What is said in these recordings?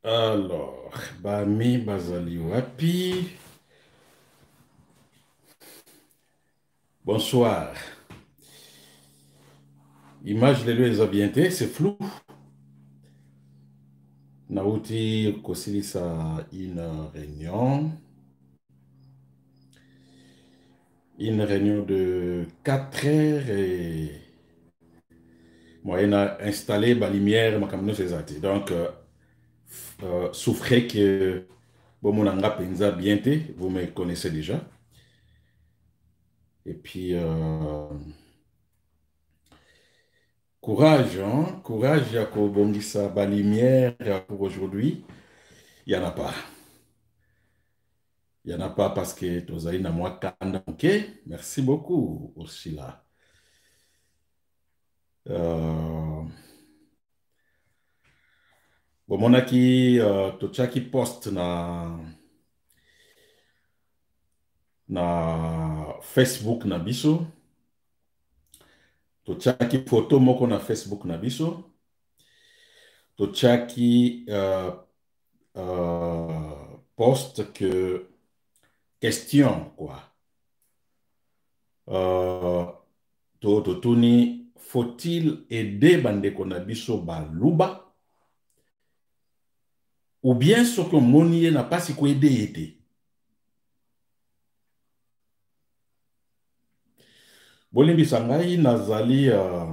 Alors, Bami Bazali Wapi. Bonsoir. Image de les abienté, c'est flou. Nauti Kosilisa une réunion. Une réunion de 4 heures et moi, on a installé la lumière, ma caméra c'est ça. Donc, souffrez que bon, mon anga penza bienté, vous me connaissez déjà. Et puis, courage, hein? Courage à Kobongisa, la lumière pour aujourd'hui. Il n'y en a pas. Il n'y en a pas parce que Tozaï n'a moi kanda. Ok, merci beaucoup, Ursula. Euh, bon, mon aki, Tochaki post na Facebook na biso. Tochaki photo moko na Facebook na biso. Tochaki post que question, quoi. Totuni, faut-il aider bandeko na biso baluba? Ou bien ce que moni n'a pas si quoi aider. Bolimbi sangai nazali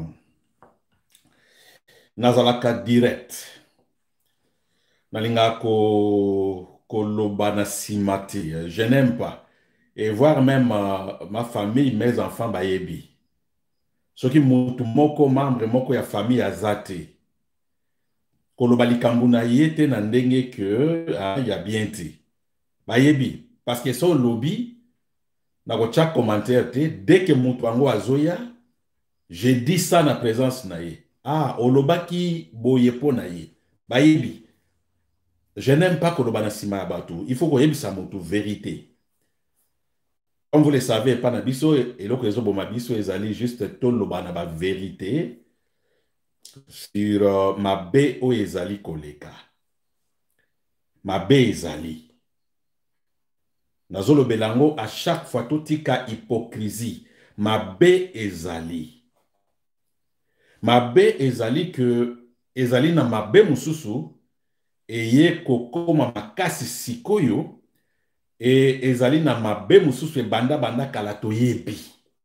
nazalaka direct. Nalinga ko loba na simati. Je n'aime pas. Et voir même ma famille, mes enfants bayebi. Ce qui mutu moko membre moko ya famille azate. Koloba likambu na yete na ndenge que ya bien te. Bayebi. Parce que son lobby, na ko tcha commentaire te, dès que mutu ango azoya, je dis ça na présence na ye. Ah, olobaki boyepo na ye. Bayebi. Je n'aime pas koloba na sima ya batu. Il faut koyebi sa mutu vérité. Comme vous le savez, pas na biso et loko ezo boma biso ezali juste toloba na ba vérité sur ma be o ezali koleka. Ma be ezali. Nazolo belango à chaque fois totika hypocrisie. Ma be ezali. Ma be ezali que ezali na ma be mususu eye kokoma makasi sikoyo et ezali na ma be mususu banda banda kala toyebi.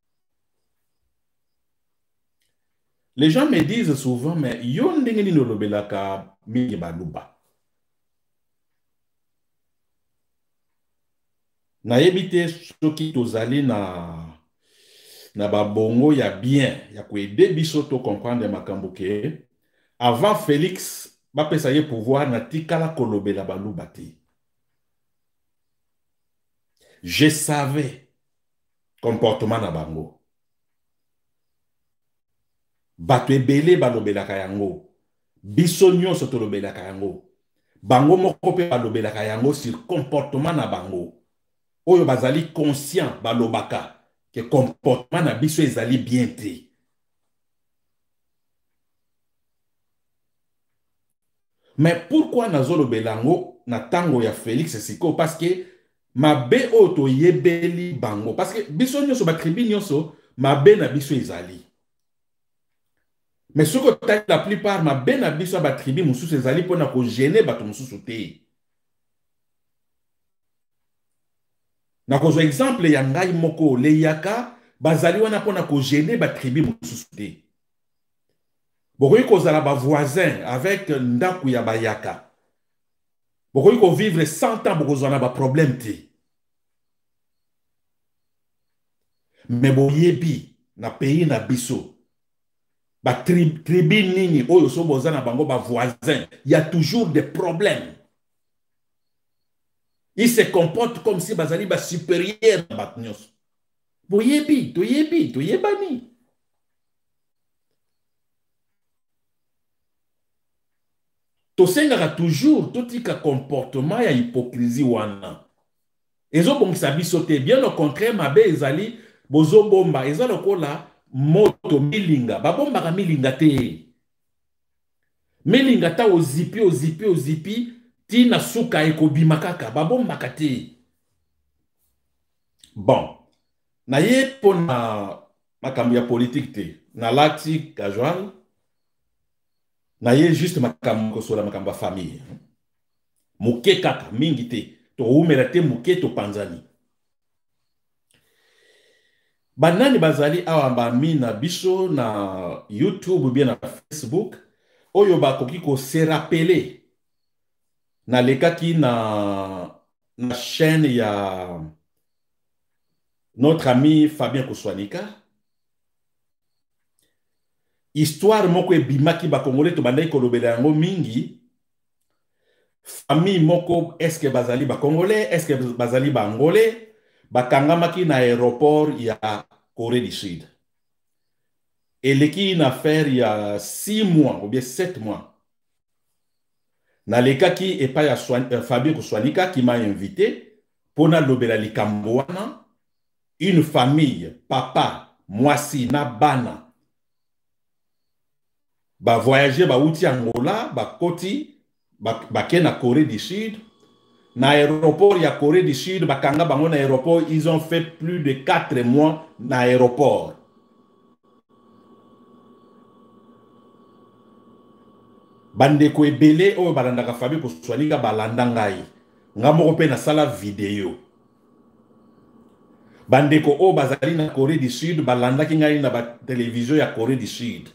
Les gens me disent souvent, mais yon ndenge nini olobelaka mingi baluba. Nayebi te soki tozali na babongo ya bien, ya koede biso to comprendre makambo ke avant Félix bapesa ye pouvoir na tikala kolobela baluba te. Je savais comportement na bango. Bato ebele balobelaka yango. Biso nyonso tolobelaka yango. Bango moko pe balobelaka yango sur comportement na bango. Oyo bazali conscient balobaka que comportement na biso ezali bien te. Mais pourquoi nazolo belango na tango ya Félix siko? Parce que mabe oto yebeli bango. Parce que biso nyonso ba tribu nyonso mabe na biso ezali. Mais ce que la plupart mabe na biso ba tribu mususu ezali pona ko gêner bato mususu te. Na kozo exemple ya ngai moko le yaka bazali wana pona ko gêner ba tribu mususu te. Bokoyi kozala ba voisin avec ndaku ya bayaka. Bokoyi ko vivre 100 ans bokozwana ba problème te. Mais boyebi na pays na biso ba tribu nini oyo so bozana bango ba voisin, il y a toujours des problèmes. Ils se comportent comme si bazali ba supérieur na batnyos. Boyebi, toyebani. Tosengaka toujours totika comportement ya hypocrisie wana. Ezo bongisa biso te, bien au contraire mabe ezali bozo bomba ezalo kola moto milinga babombaka milinga te. Milinga ta ozipi tina suka ekobima kaka babombaka te. Bon, na ye po na makambo ya politique te, na lati casual, na ye juste makambo kosola makambo ya famille. Muke kaka mingi te, to umela te muke to panzani. Banani bazali awa bami na biso na YouTube ou bien na Facebook, oyo bakoki ko se rappeler na lekaki na chaîne ya notre ami Fabien Kouswanika. Histoire moko ebimaki ba Congolais to bandai kolobela yango mingi. Famille moko est-ce que bazali ba Congolais, est-ce que bazali ba Angolais, bakangamaki na aéroport ya Corée du Sud. Et leki une affaire il y a 6 mois ou bien 7 mois. Na lekaki epa ya Fabien Kouswanika qui m'a invité pour na lobela likambo wana. Une famille, papa, mwasi, na bana, ba voyager, ba outi Angola, ba koti, ba ke na Corée du Sud. Na aéroport ya Corée du Sud, ba kanga bango na aéroport, ils ont fait plus de 4 mois na aéroport. Bandeko ebele oyo balandaka Fabien Kouswanika balanda ngai. Nga moko pe na sala vidéo. Bandeko o bazali na Corée du Sud balanda ki ngai na ba télévision ya Corée du Sud.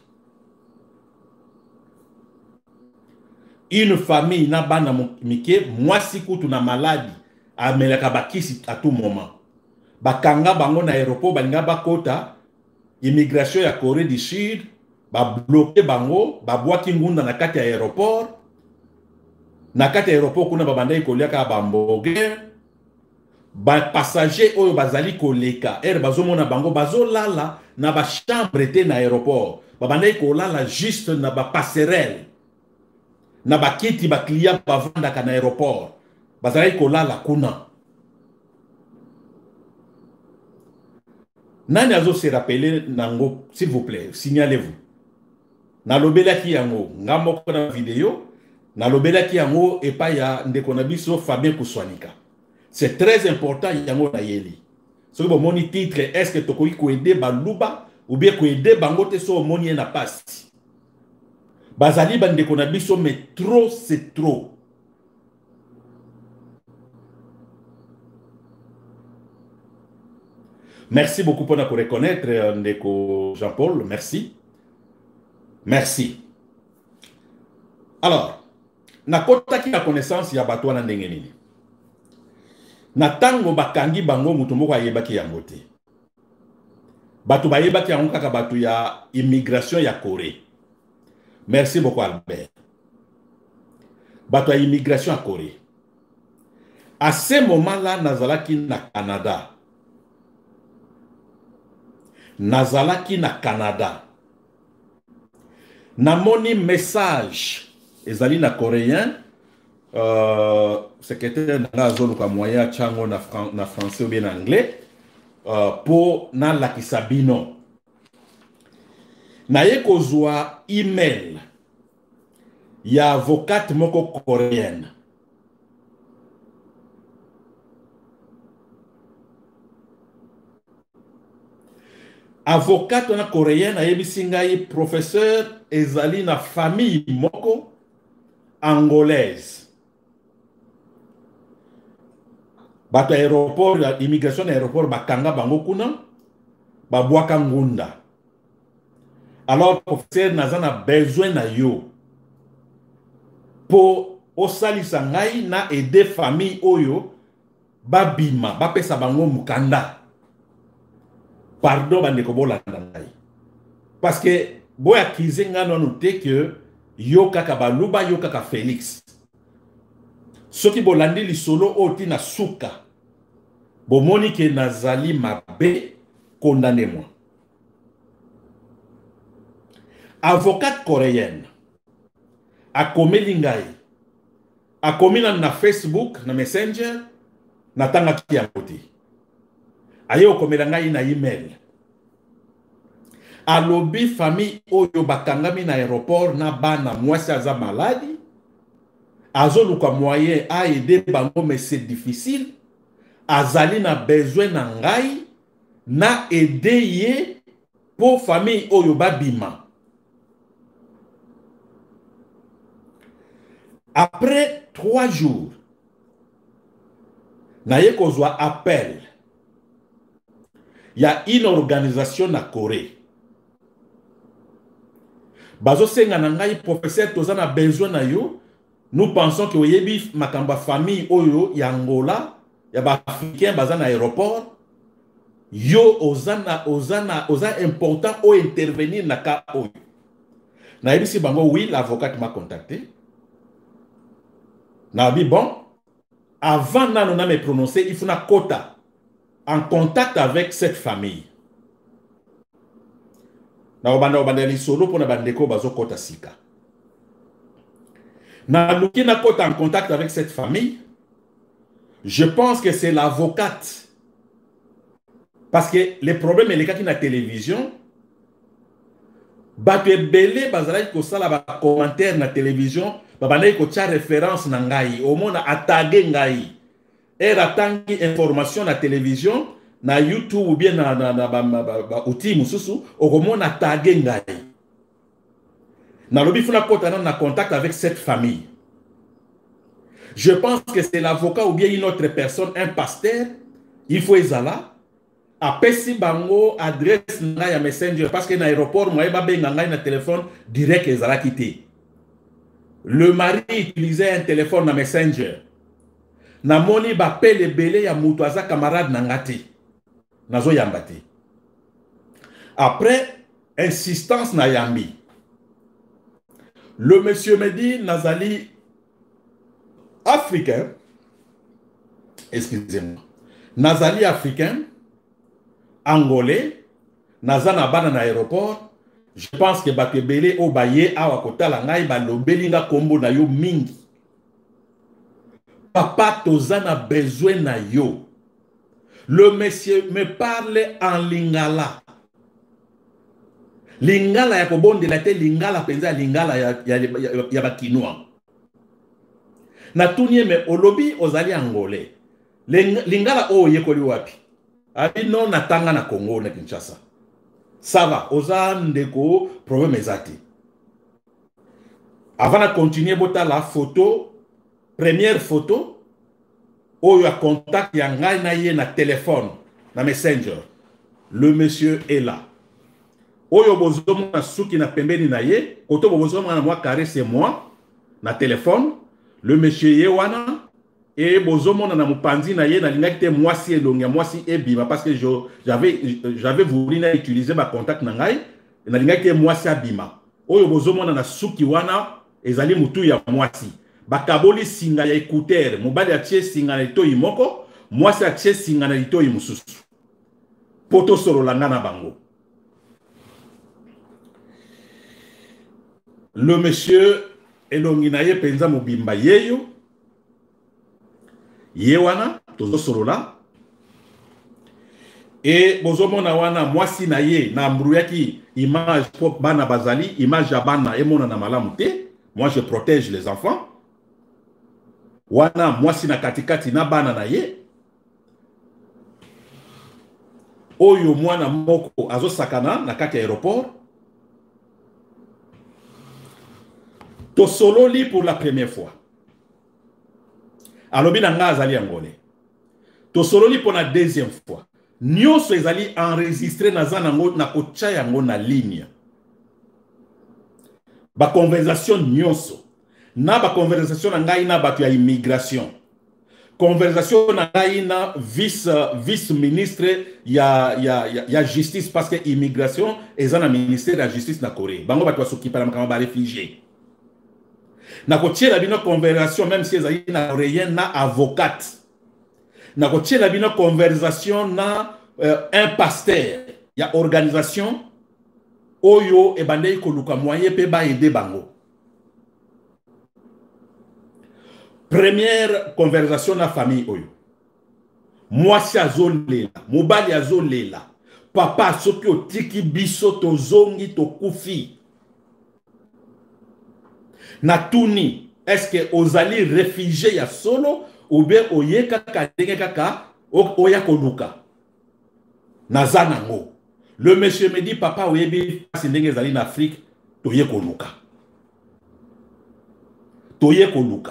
Une famille na bana mike mwasi kutu na maladi amelaka bakisi à tout moment. Bakanga bango na aéroport balinga bakota immigration ya Corée du Sud ba bloqué bango ba bwaki ngunda na kati ya aéroport. Na kati ya aéroport kuna babanda ikoliaka bamboge. Ba passager oyo bazali koleka bazomona bango bazolala na ba chambre te na aéroport babandai kolala juste na ba passerelle na ba kiti ba client bavandaka na aéroport bazali kolala kuna. Nani azo se rappeler nango s'il vous plaît, signalez-vous. Na lobelaki yango nga moko na vidéo na lobelaki yango epa ya ndeko na biso Fabien Kouswanika. C'est très important yango na yeli. So que mon titre est-ce que toko ko aider baluba ou bien ko aider bango te so moni na passe. Bazali bande ko na biso mais trop c'est trop. Merci beaucoup pour nous reconnaître ndeko Jean-Paul, merci. Merci. Alors, na kota ki la connaissance ya bato na ndenge nini. Na tango bakangi bango mutu moko ayebaki yango te. Bato bayebaki yango kaka bato ya immigration ya Corée. Merci beaucoup Albert. Bato ya immigration ya Corée. À ce moment-là, nazalaki na Canada. Nazalaki na Canada. Namoni message ezali na coréen secrétaire na zone kwa moyen chango na français ou bien anglais pour na lakisabino na ye kozwa email ya avocate moko coréenne avocate na coréenne ayebisi ngai professeur ezali na famille moko angolaise. Bato aéroport, immigration aéroport bakanga bango kuna babwaka ngunda. Alors professeur nazana besoin na yo po osalisa ngai na aider famille oyo babima bapesa bango mukanda. Pardon bandeko bolanda ngai. Parce que boya kizenga no noté que yo kaka baluba yo kaka Félix. Soki bolandi lisolo oti na suka. Bomoni ke nazali mabe condamnez-moi. Avocate coréenne a komeli ngai. A komina na Facebook, na Messenger, na tanga ki yangote. Ayo komela ngai na email. Alobi famille oyo bakangami na aéroport na bana mwasi aza maladi azoluka moyen a aider bango, mais c'est difficile. Azali na besoin na ngai na aider ye pour famille oyo babima. Après 3 jours, na ye kozwa appel. Il y a une organisation na Corée. Bazo senga na ngai professeur tozana besoin na yo. Nous pensons que oyebi makamba famille oyo ya Angola, ya ba africain baza na aéroport. Yo oza important o intervenir na ka oyo. Na yebisi bango oui, l'avocat m'a contacté. Na bi bon, avant na me prononcer, il faut na quota en contact avec cette famille. Na obanda li solo pour na bandeko bazo kota sika. Na luki na kota en contact avec cette famille. Je pense que c'est l'avocate. Parce que les problèmes les cas qui na télévision, ba belé bazala ko sala ba commentaire na télévision, ba bana ko tia référence na ngai, au mona attaquer ngai. Et atangi information na télévision, na YouTube ou bien na outil mususu, okomona tagué ngai. Na lobi funa kota na contact avec cette famille. Je pense que c'est l'avocat ou bien une autre personne, un pasteur, il faut ezala. Apesi bango adresse na ya messenger parce que na aéroport moi ba benga ngai na téléphone direct ezala quitté. Le mari utilisait un téléphone na messenger. Na moni ba pele belé ya mutu aza camarade na ngati. Nazo yambati. Après insistance na yambi. Le monsieur me dit Nazali africain. Excusez-moi. Nazali africain. Angolais, nazana bana na aéroport, je pense que bakebele obaye awa kotala ngai ba lobelinga kombo na yo mingi. Papa tozana besoin na yo. Le monsieur me parle en lingala. Lingala ya kobondela te lingala penza lingala ya bakinwa. Na tunye me olobi ozali angolais. Lingala o yekoli wapi? Abi non natanga na Congo na Kinshasa. Ça va, oza ndeko problème ezati. Avant de continuer bota la photo, première photo, oyo a contact ya ngai na ye na téléphone, na messenger. Le monsieur est là. Oyo bozomo na suki na pembeni na ye, koto bozomo na moi carré c'est moi na téléphone, le monsieur ye wana. Et bozomona na mupanzi na ye na lingaki te mwasi elongi ya mwasi ebima parce que j'avais voulu na utiliser ma contact na ngai na lingaki te mwasi abima. Oyo bozomona na suki wana ezali mutu ya mwasi. Bakaboli singa ya écouteur, mobali atie singa na litoi moko, mwasi atie singa na litoi mususu. Poto solo langa na bango. Le monsieur elongi na ye penza mobimba yeyo. Yewana, tozo sorola. Et bozomona wana mwasi na ye na mbrouyaki image pour bana bazali, image ya bana emona na malamu te. Moi je protège les enfants. Wana mwasi na katikati na bana na ye. Oyo mwana moko azo sakana na kati aéroport. To sololi pour la première fois. Alobi na nga azali angolais. To sololi pour la deuxième fois. Nyonso ezali enregistré na zanango na kocha yango na ligne. Ba conversation nyonso. Na ba conversation na ngai na batu ya immigration. Conversation na ngai na vice ministre ya justice parce que immigration ezana ministère ya justice na Corée. Bango batu basokipa na makama ba réfugié. Na kotie la bino conversation même si ezali na coréen na avocate. Na kotie la bino conversation na un pasteur ya organisation oyo ebandei koluka moyen pe ba aider bango. Première conversation na famille oyo. Mwasi azolela, mobali azolela. Papa soki otiki biso tozongi tokufi. Na tuni, est-ce que ozali réfugié ya solo ou bien oye kaka ndenge kaka oya koluka naza nango. Le monsieur me dit papa oyebi pasi ndenge ezali na Afrique toye koluka. Toye koluka.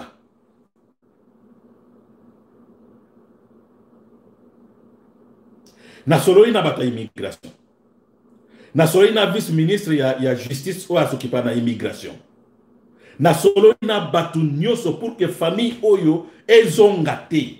Na sololi na bato ya immigration. Na sololi na vice-ministre ya justice oyo asokipa na immigration. Na sololi na bato nyonso pour que famille oyo ezonga te.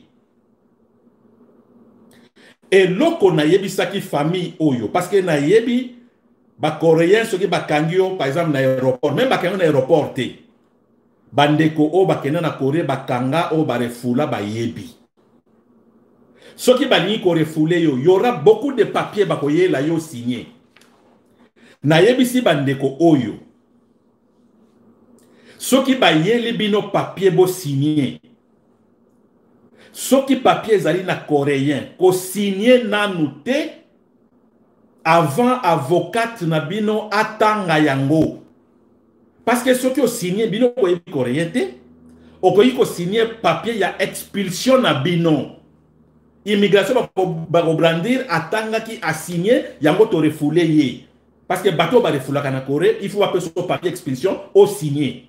Eloko na yebisaki famille oyo parce que na yebi ba coréen soki bakangi yo par exemple na aéroport, même bakangi na aéroport te. Bandeko o bakenda na Corée bakanga o barefula ba yebi. Soki balingi ko refoule yo, y aura beaucoup de papiers bakoye la yo signé. Na yebisi bandeko oyo. Soki bayeli bino papier bo signé. Soki papier zali na coréen ko signé nanu te avant avocat na bino atanga yango. Parce que soki o signé bino ko yebi coréen te, okoyi ko signé papier ya expulsion na bino. Immigration bako brandir atanga ki a signé yango to refoulé ye. Parce que bateau ba refoula kana Corée, il faut appeler son papier expulsion au signé.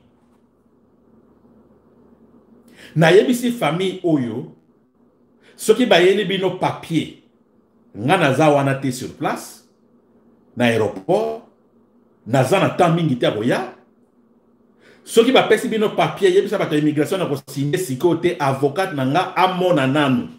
Na yebisi famille oyo soki bayeli bino papier nga naza wana te sur place na aéroport naza na temps mingi te akoya soki bapesi bino papier yebisa bato ya immigration na ko signé siko te avocat na nga amona nanu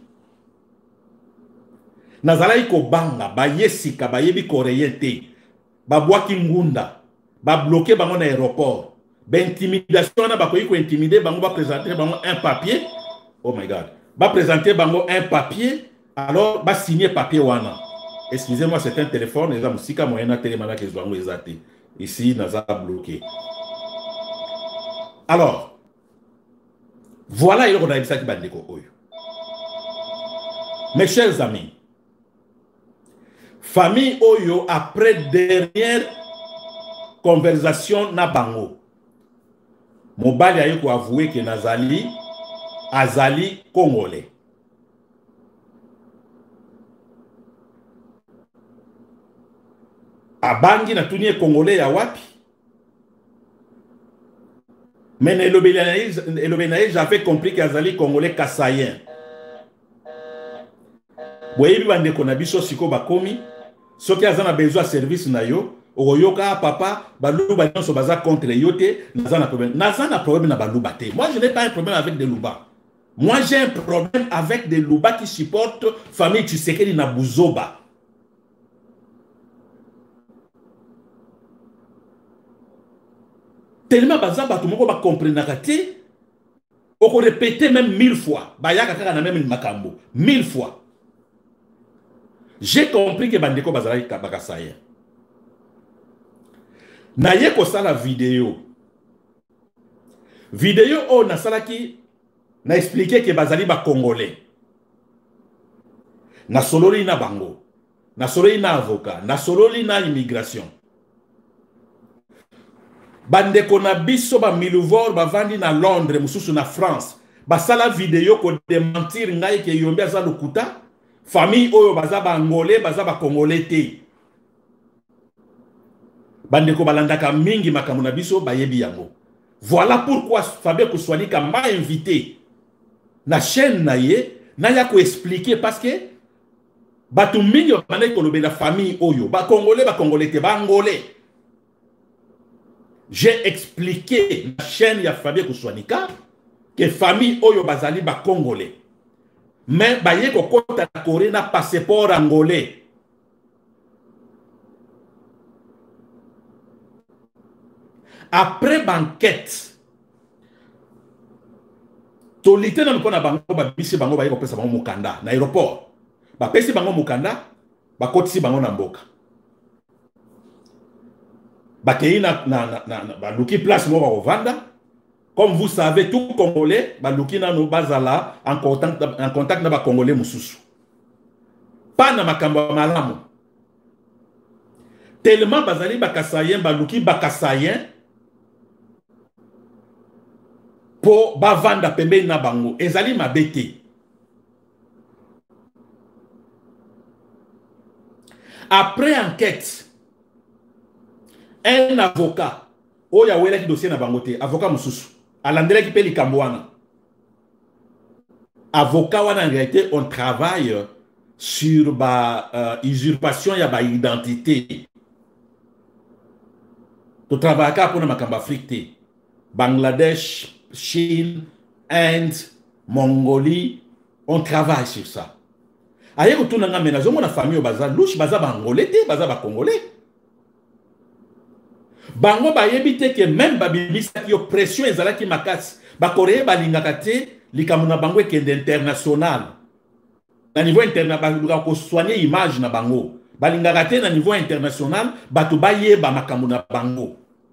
nazalaki kobanga bayesika bayebi coréen te babwaki ngunda babloke bango na aéroport intimidation na bakoyi ko intimider bango ba présenter bango un papier. Oh my god. Va présenter bango un papier, alors va signer papier wana. Excusez-moi, c'est un téléphone, les amusika moyena télémana que bango ezate. Ici naza bloqué. Alors voilà il y a ça qui bandeko oyo. Mes chers amis, famille oyo après dernière conversation na bango. Mobali ayo ko avouer que nazali azali congolais. Abangi na tunie congolais ya wapi? Mais Elobenaï, j'avais compris qu'azali congolais kassayen. Boyebi bande konabiso siko bakomi, soki azana besoin service na yo, oyoka papa, baluba nyonso baza contre yote, nazana problème na baluba te. Moi je n'ai pas un problème avec des louba. Moi j'ai un problème avec des louba qui supportent famille Tshisekedi na Buzoba. Tellement bazaba tout le monde va comprendre te, on peut répéter même 1000 fois. Bayaka kaka na même makambo 1000 fois. J'ai compris que bandeko bazala bakasaya. Na ye ko sala vidéo. Vidéo o na sala ki na expliqué que bazali ba congolais. Na sololi na bango. Na sololi na avocat, na sololi na immigration. Bandeko na biso ba miluvor ba vandi na Londres mususu na France. Ba sala vidéo ko démentir ngai ke yombe aza lokuta. Famille oyo baza ba angolais, baza ba congolais te. Bandeko balandaka mingi makambo na biso bayebi yango. Voilà pourquoi Fabien Koussouanika m'a invité na chaîne na ye na ya ko expliquer parce que batu mingi bandeko kolobe la famille oyo ba congolais te ba angolais. J'ai expliqué la chaîne ya Fabien Koussouanika que famille oyo bazali ba congolais. Mais baye ko kota na Corée na passeport angolais. Après banquette, tolite na mkona bango ba bisi bango baye ko pesa bango mukanda na aéroport. Ba pesi bango mukanda, ba kotisi bango na mboka. Ba kei na ba luki place mo ba vanda. Comme vous savez, tout Congolais, ba luki na no bazala en contact na ba Congolais mususu. Pas na makambo malamu. Tellement bazali ba kasayen ba luki ba kasayen. po bavanda pembeni na bango ezali mabe te. Après enquête, un avocat oyo awelaki dossier na bango te, avocat mosusu alandelaki mpe likambo wana. Avocat wana en réalité on travaille sur usurpation ya ba identité. To travaillaka mpona makambo Afrique te. Bangladesh, Chine, Inde, Mongolie, on travaille sur ça. Aye kotuna nga mena zo mona famille baza louche baza bangolais te, baza ba congolais. Bango bayebi te que même babimisa ki yo pression ezalaki makasi. Ba Korea balingaka te likambo na bango ekende international. Na niveau international ba ko soigner image na bango. Balingaka te na niveau international bato bayeba makambo na bango.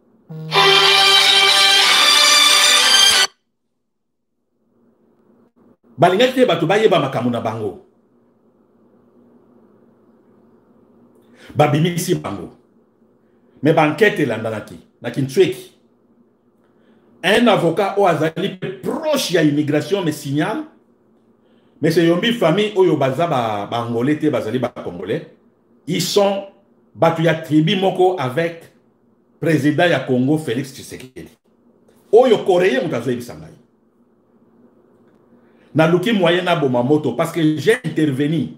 Balingaka te bato bayeba makambo na bango. Babimisi bango. Mais banquette elandanaki na Kinshweki. Un avocat au azali proche ya immigration me signale. Mais c'est yombi famille oyo baza bangolais te bazali ba congolais. Ils sont batuya tribu moko avec président ya Congo Félix Tshisekedi. Oyo coréen mutazo ebisangai. Na luki moyen na bomamoto parce que j'ai intervenu.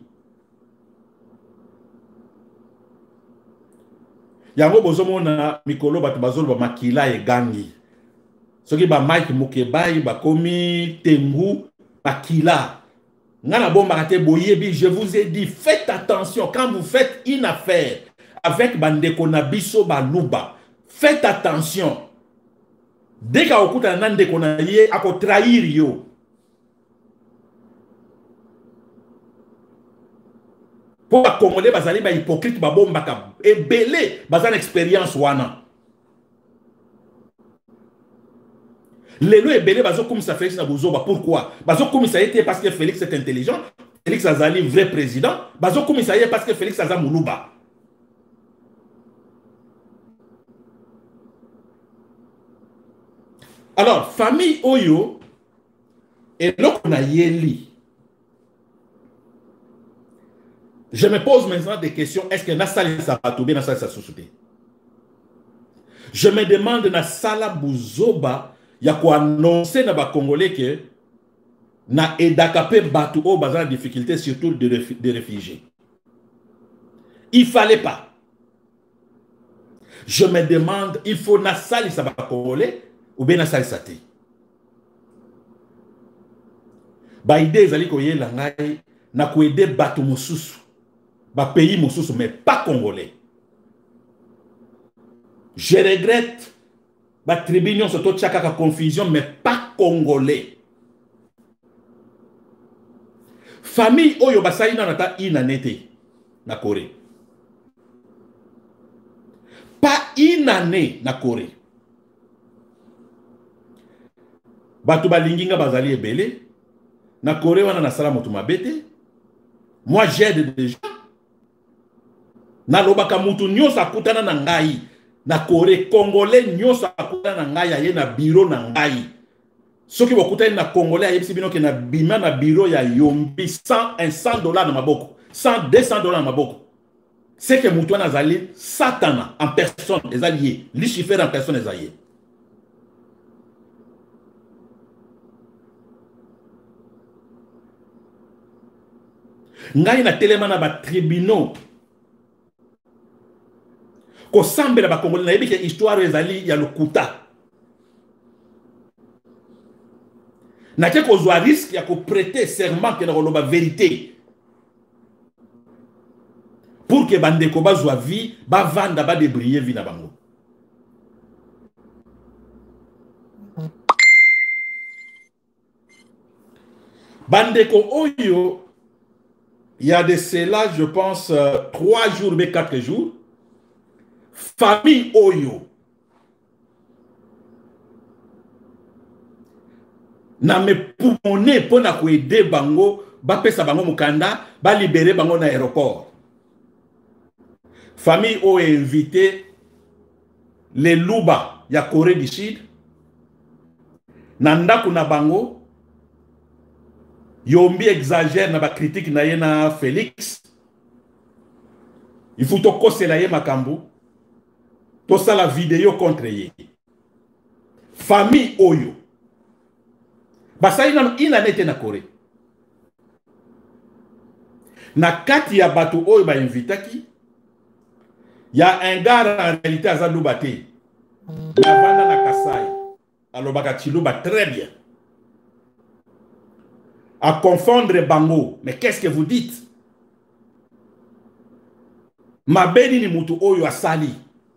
Yango bozomona mikolo batu bazolo ba makila e gangi. Soki ba Mike Mukebai ba komi tengu makila. Ngana bomba kate boyebi, je vous ai dit faites attention quand vous faites une affaire avec bandeko na biso ba luba. Faites attention. Dès ka okuta na ndeko na ye ako trahir yo. Pour les Congolais, bazali ba hypocrite ba bomba ka ebele bazan expérience wana. Lelo ebele bazo komisa Félix na bozoba pourquoi? Bazo komisa été parce que Félix est intelligent, Félix azali vrai président, bazo komisa ye parce que Félix aza muluba. Alors, famille Oyo et l'okuna yeli. Je me pose maintenant des questions. Est-ce que Nassali Sabatoube, Nassali Sassousouté? Je me demande na Sala Bouzoba, ya ko annoncer na ba Congolais que na edakape batu o bazan difficulté surtout de réfugiés. Il fallait pas. Je me demande, il faut Nassali Sabakongolais ou bien Nassali Saté. Ba idée ezali ko yela ngai na ko aider batu mosusu. Ba pays mosusu mais pas congolais. Je regrette ba tribunion soto tchaka confusion mais pas congolais. Famille oyo basali na nata inanete na Corée. Pas une année na Corée. Batu balinginga bazali ebele na Corée wana na sala motu mabete. Moi j'aide déjà. Na lobaka mutu nyosa akutana na ngai na Corée congolais nyosa akutana na ngai aye na bureau na ngai. Soki bakutani na congolais ayebisi bino ke na bima na bureau ya yombi $100 na maboko. $200 na maboko. C'est que mutu wana azali satana en personne ezali Lucifer en personne ezali. Ngai na telema na ba tribunaux ko sambela ba Congolais na yebi ke histoire ezali ya lokuta. Na ke ko zwa risque ya ko prêter serment ke na koloba vérité. Pour que bandeko bazwa vie, ba vanda ba débriller vie na bango. Bandeko oyo, il y a de cela, je pense, 3 jours, mais 4 jours. Famille Oyo. Na me poumoné pour na aider bango, ba pesa bango mukanda, ba libérer bango na aéroport. Famille Oyo invité les Luba, ya Corée du Sud, Nanda kuna bango, Yombi exagère na ba critique na ye na Félix. Il faut to kosela ye makambo. To ça la vidéo contre ye. Famille Oyo. Basa ina nete na Corée. Na kati ya bato Oyo ba invitaki. Il y a un gars en réalité à Zaloubate. Navana na Kasai. Alors Bakachilouba très bien. À confondre bango. Mais qu'est-ce que vous dites? Mabeni ni mutu Oyo asali.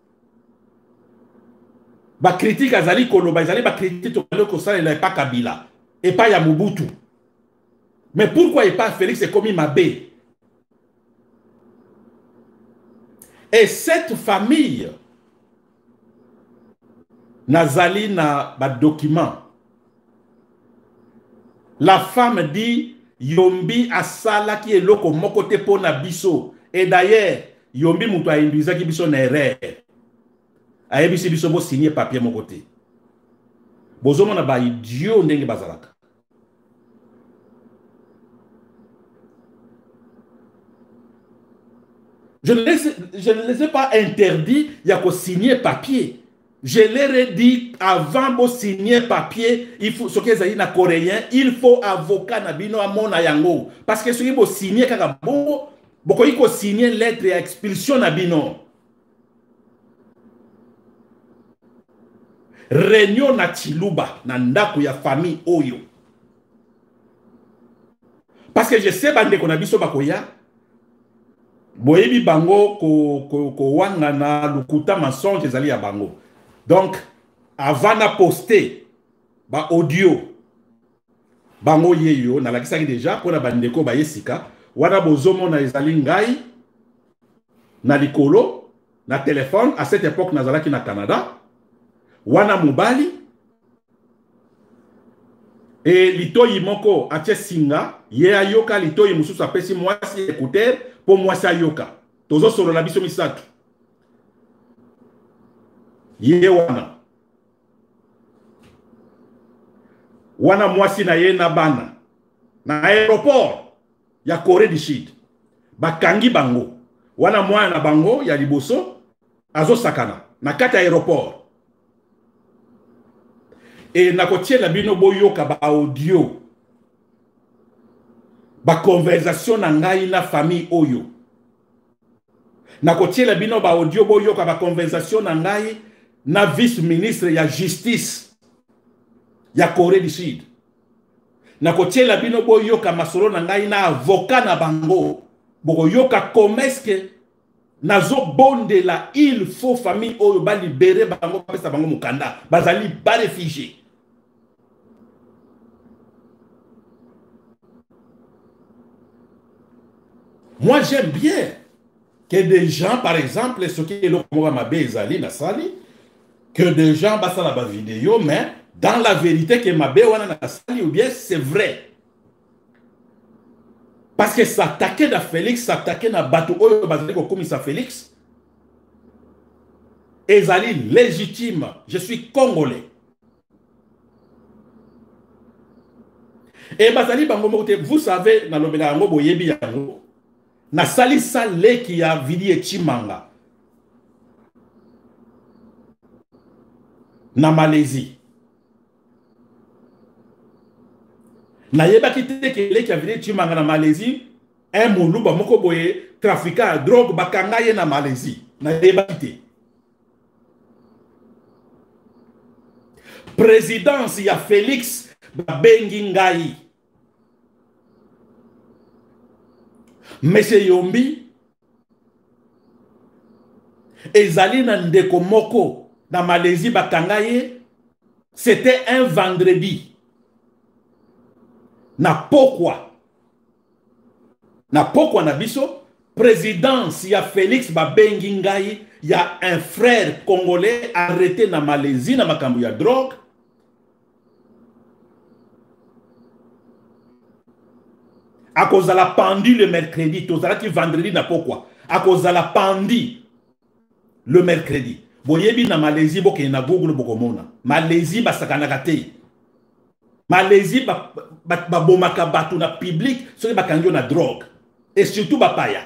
Ba critique azali koloba, azali ba critique to ko sala il pas Kabila et pas ya Mobutu. Mais pourquoi il pas Félix et comme Mabé? Et cette famille nazali na ba document. La femme dit Yombi asala ki eloko moko te pona biso. Et d'ailleurs, Yombi mutu a induisa ki biso na erreur. Ayebisi biso bo signer papier mon côté. Bozomo na ba idiot ndenge bazalaka. Je ne les ai pas interdits, il y a qu'à signer papier. Je leur ai dit, avant de signer papier, il faut, ce qui est na coréen, il faut avocat na bino à mon yango. Parce que ce qui est signer, il faut signer lettre et expulsion na bino. Réunion na Chiluba, na ndako ya famille Oyo. Parce que je sais bande qu'on a biso bakoya. Boyebi bango ko wanga na lukuta mensonge ezali ya bango. Donc avant na poster ba audio bango yeyo na lakisaki déjà pour na bandeko ba yesika wana bozomo na ezali ngai na likolo na téléphone à cette époque nazalaki na Canada wana mobali et litoyi moko atie singa ye ayoka litoyi mususu apesi mwasi écouteur pour mwasi ayoka tozo solo la biso misato ye wana mwasi na ye na bana na aéroport ya Corée du Sud bakangi bango wana mwana na bango ya liboso azo sakana na kati aéroport. Et na kotie la bino boyoka ba audio ba conversation na ngai na famille Oyo. Na kotie la bino ba audio boyoka ba conversation na ngai na vice-ministre ya justice ya Corée du Sud. Na kotie la bino boyoka masolo na ngai na avocat na bango. Boyoka komeske nazo bonde la il faut famille Oyo ba libérer bango pesa bango mukanda bazali ba réfugié. Moi, j'aime bien que des gens, par exemple, ce qui est le Mabé Zali, que des gens passent la vidéo, mais dans la vérité que Mabé ou bien c'est vrai. Parce que s'attaquer à Félix, s'attaquer à Batou Oyo Bazaliko comme Félix, et Zali légitime, je suis congolais. Et Bazali Bangomote, vous savez, dans le Bélango Boyebi Yango, na salisa leki ya Vili Chimanga na Malaisie. Na yeba kite ke leki ya Vili Chimanga na Malaisie, un mouluba moko boye trafiquant de drogue bakanga ye na Malaisie. Na yeba kite. Présidence ya Félix Babengi Ngai. Monsieur Yombi ezali na ndeko moko na Malaisie bakangaye, c'était un vendredi. Na pokwa na biso présidence ya Félix Babengi Ngai, ya un frère congolais arrêté na Malaisie na makambo ya drogue. À cause de la pendule le mercredi, tozala ki vendredi na pourquoi? À cause de la pendule le mercredi. Boyebi na Malaisie boke na Google bokomona. Malaisie ba sakanaka te. Malaisie bomaka batu na public soki bakangi na drogue et surtout bapaya.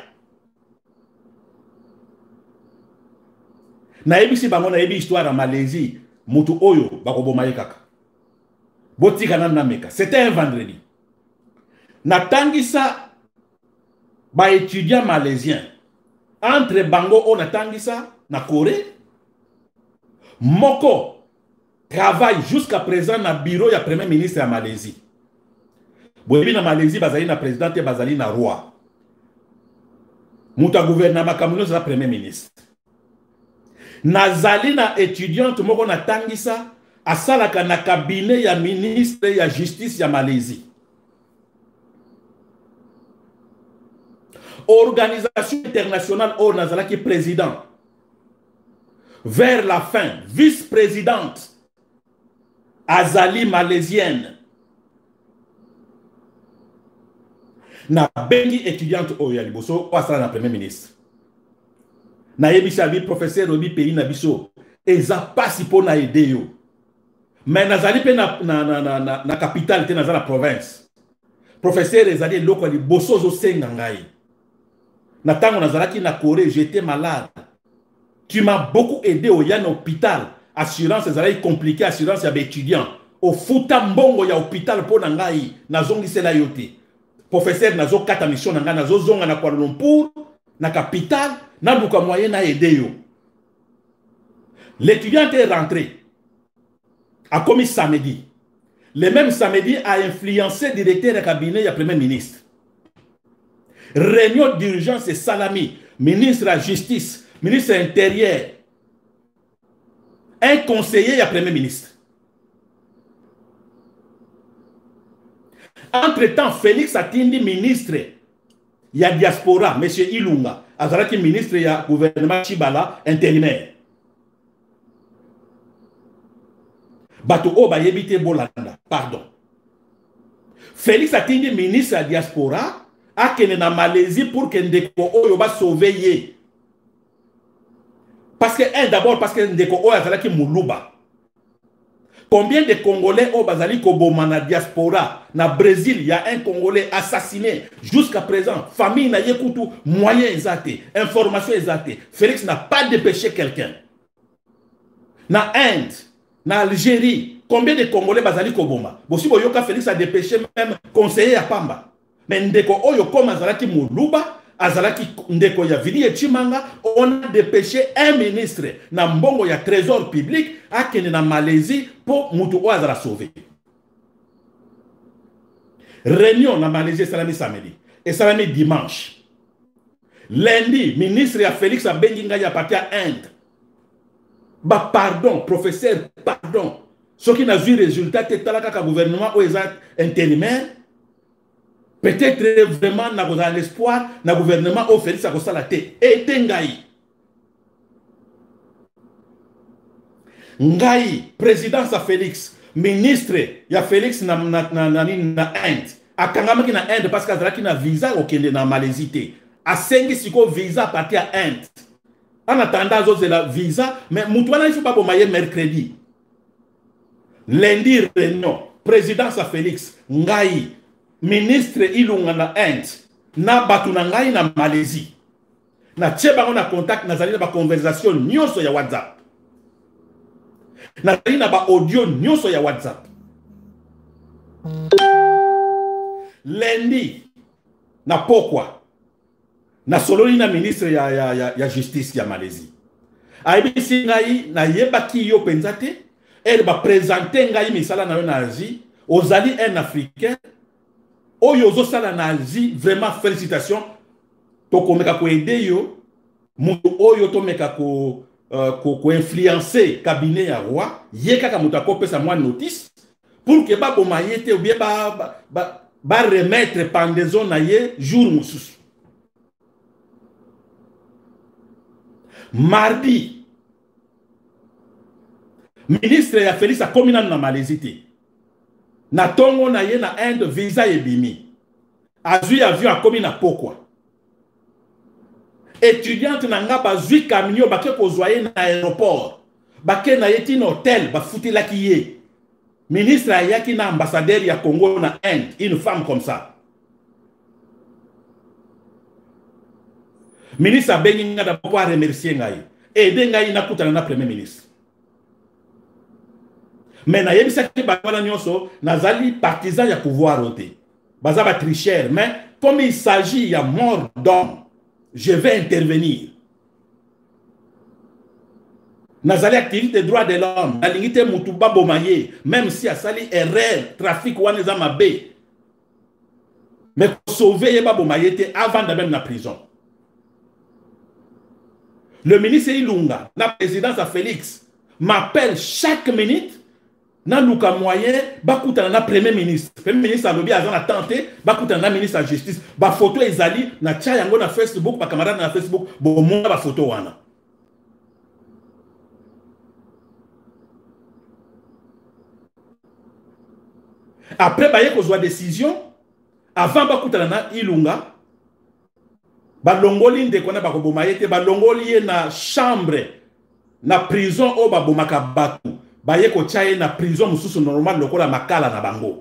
Na ebisi bango na ebi histoire en Malaisie mutu oyo bakoboma kaka. Botika na meka. C'était un vendredi. Natangisa ba étudiant malaisien entre bango on natangisa na Corée. Moko travaille jusqu'à présent na bureau ya premier ministre ya Malaisie. Boyebi na Malaisie bazali na président et bazali na roi. Muta gouvernement kamuno za premier ministre. Nazali na étudiante moko na tangisa asalaka na cabinet ya ministre ya justice ya Malaisie. Organisation internationale au nazalaki président. Vers la fin, vice-présidente azali malaisienne. Na bengi étudiante oyo liboso o asala na premier ministre. Na yebisa bi professeur obi pays na biso eza pasi po na aider yo. Mais nazali pe na capitale te nazala province. Professeur ezali loko liboso zo senga ngai. Na tango nazalaki na Corée, j'étais malade. Tu m'as beaucoup aidé au yan hôpital. Assurance ezali compliqué, assurance ya étudiant. Au futa mbongo ya hôpital po na ngai nazongi sela yote. Professeur nazo kata mission na ngai nazo zonga na Kuala Lumpur na capitale na buka moyen na aider yo. L'étudiant est rentré. A commis samedi. Le même samedi a influencé le directeur de cabinet du premier ministre. Réunion d'urgence et Salami, ministre de la Justice, ministre de l'Intérieur, un conseiller du premier ministre. Entre-temps, Félix Atindi, ministre, il y a diaspora, M. Ilunga, Azaraki, ministre, il y a gouvernement Chibala, intérimaire. Bato Oba Yebite Bolanda, pardon. Félix Atindi, ministre de la diaspora, a kene na Malaisie pour que Ndeko Oyo va sauver. Parce que, d'abord, parce que Ndeko Oyo Azalaki Moulouba. Combien de Congolais au Bazali Koboma na diaspora, na Brésil, il y a un Congolais assassiné jusqu'à présent. Famille na yekutu, moyens exactés, informations exactes. Félix n'a pas dépêché quelqu'un. Na Inde, na Algérie, combien de Congolais Bazali Koboma? Bossi Boyoka Félix a dépêché même conseiller à Pamba. Mais Ndeko Oyo comme Azalaki Moulouba, Azalaki Ndeko ya Vili Chimanga, on a dépêché un ministre na mbongo ya trésor public à Kenya na Malaisie pour Moutou Azala sauver. Réunion na Malaisie Salami samedi et Salami dimanche. Lundi, ministre ya Félix Abenginga ya parti à Inde. Bah pardon, professeur, pardon. Ce qui n'a vu résultat, c'est que le gouvernement est intérimaire. Peut-être vraiment n'a l'espoir, na gouvernement au Félix Akosala te et Tengai. Ngai, président sa Félix, ministre ya Félix na Inde. Akangama ki na Inde parce que na visa au Kenya na Malaisie te. A sengi siko visa à partir à Inde. En attendant c'est la visa, mais Moutouana il faut pas pour mercredi. Lundi réunion, président sa Félix, Ngai. Ministre Ilunga na Inde, na batu na ngai na Malaisie. Na tcheba on a contact na zali na ba conversation nyonso ya WhatsApp. Na zali na ba audio nyonso ya WhatsApp. Lundi na pokwa na sololi na ministre ya justice ya Malaisie. Aibisi ngai na yebaki yo penzate, elle ba présenter ngai misala na yo na Asie, ozali un Africain. Oyo sala na Asie, vraiment félicitations. To komeka ko aider yo, mutu oyo to meka ko influencer cabinet ya roi, ye kaka mutu akopesa moi notice pour que ba bomayete ou bien ba remettre pendaison na ye jour mususu. Mardi, ministre ya Félix a commis na Malaisie. Na tongo na ye na Inde visa ebimi. Azui avion a commis na pokwa. Étudiante na nga bazui camion bake kozwaye na aéroport. Bake na yeti na hôtel ba futi la kiye. Ministre ayaki na ambassadeur ya Congo na Inde, une femme comme ça. Ministre abengi nga d'abord à remercier ngai. Aider ngai na kutana na premier ministre. Mais na yebisaki bakwana nyonso nazali partisan ya pouvoir ôté. Baza ba tricheur, mais comme il s'agit ya mort d'homme, je vais intervenir. Nazali activité des droits de l'homme, la lignité Moutouba Bomaye, même si a sali erreur, trafic ou aneza mabé. Mais sauver Yeba Bomaye avant de même la prison. Le ministre Ilunga, la présidence à Félix, m'appelle chaque minute. Na luka moyen, bakouta na premier ministre. Premier ministre a lobby a tenté, bakouta na ministre de justice. Ba photo ezali na tia yango na Facebook, ba camarade na Facebook, bo mona ba photo wana. Après ba yeko zwa décision, avant bakouta na Ilunga, ba longoli ndeko na ba ko bomayete, ba longoli na chambre na prison o ba bomaka batu. Baye ko chaye na prison mususu normal lokola makala na bango.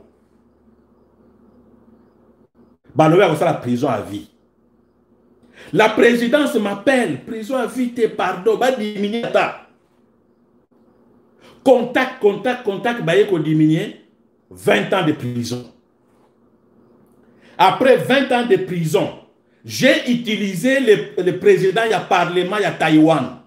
Balowe a la prison à vie. La présidence m'appelle, prison à vie, te pardon, ba diminuer ta. Contact, baye ko diminuer 20 ans de prison. Après 20 ans de prison, j'ai utilisé le président ya parlement ya Taïwan.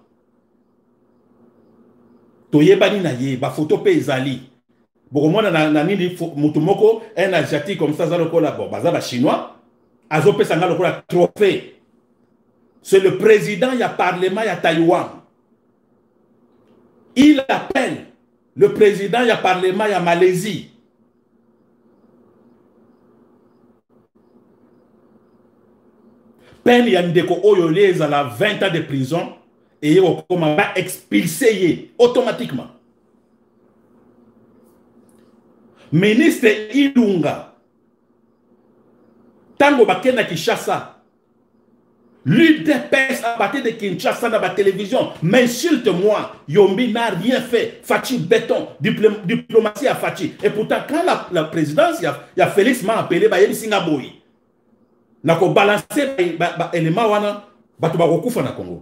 Toyebani na ye, ba photo pe ezali. Bokomona na nini mutumoko, un asiatique comme ça, zalokola, bon, baza ba chinois, azo pe sanga lokola trophée. C'est le président ya parlement ya Taïwan. Il appelle le président ya parlement ya Malaisie. Peine ya ndeko oyo leza la 20 ans de prison. Et il va expulser automatiquement. Ministre Ilunga, Tango Bakena Kinshasa, l'UDPS à partir de Kinshasa dans la télévision, m'insulte-moi, Yombi n'a rien fait, Fachi béton, diplomatie à Fachi. Et pourtant, quand la présidence, il y a Félix m'a appelé, il y a Singaboui. N'a qu'au balancer l'élément wana, Batouba Rokufa na Congo.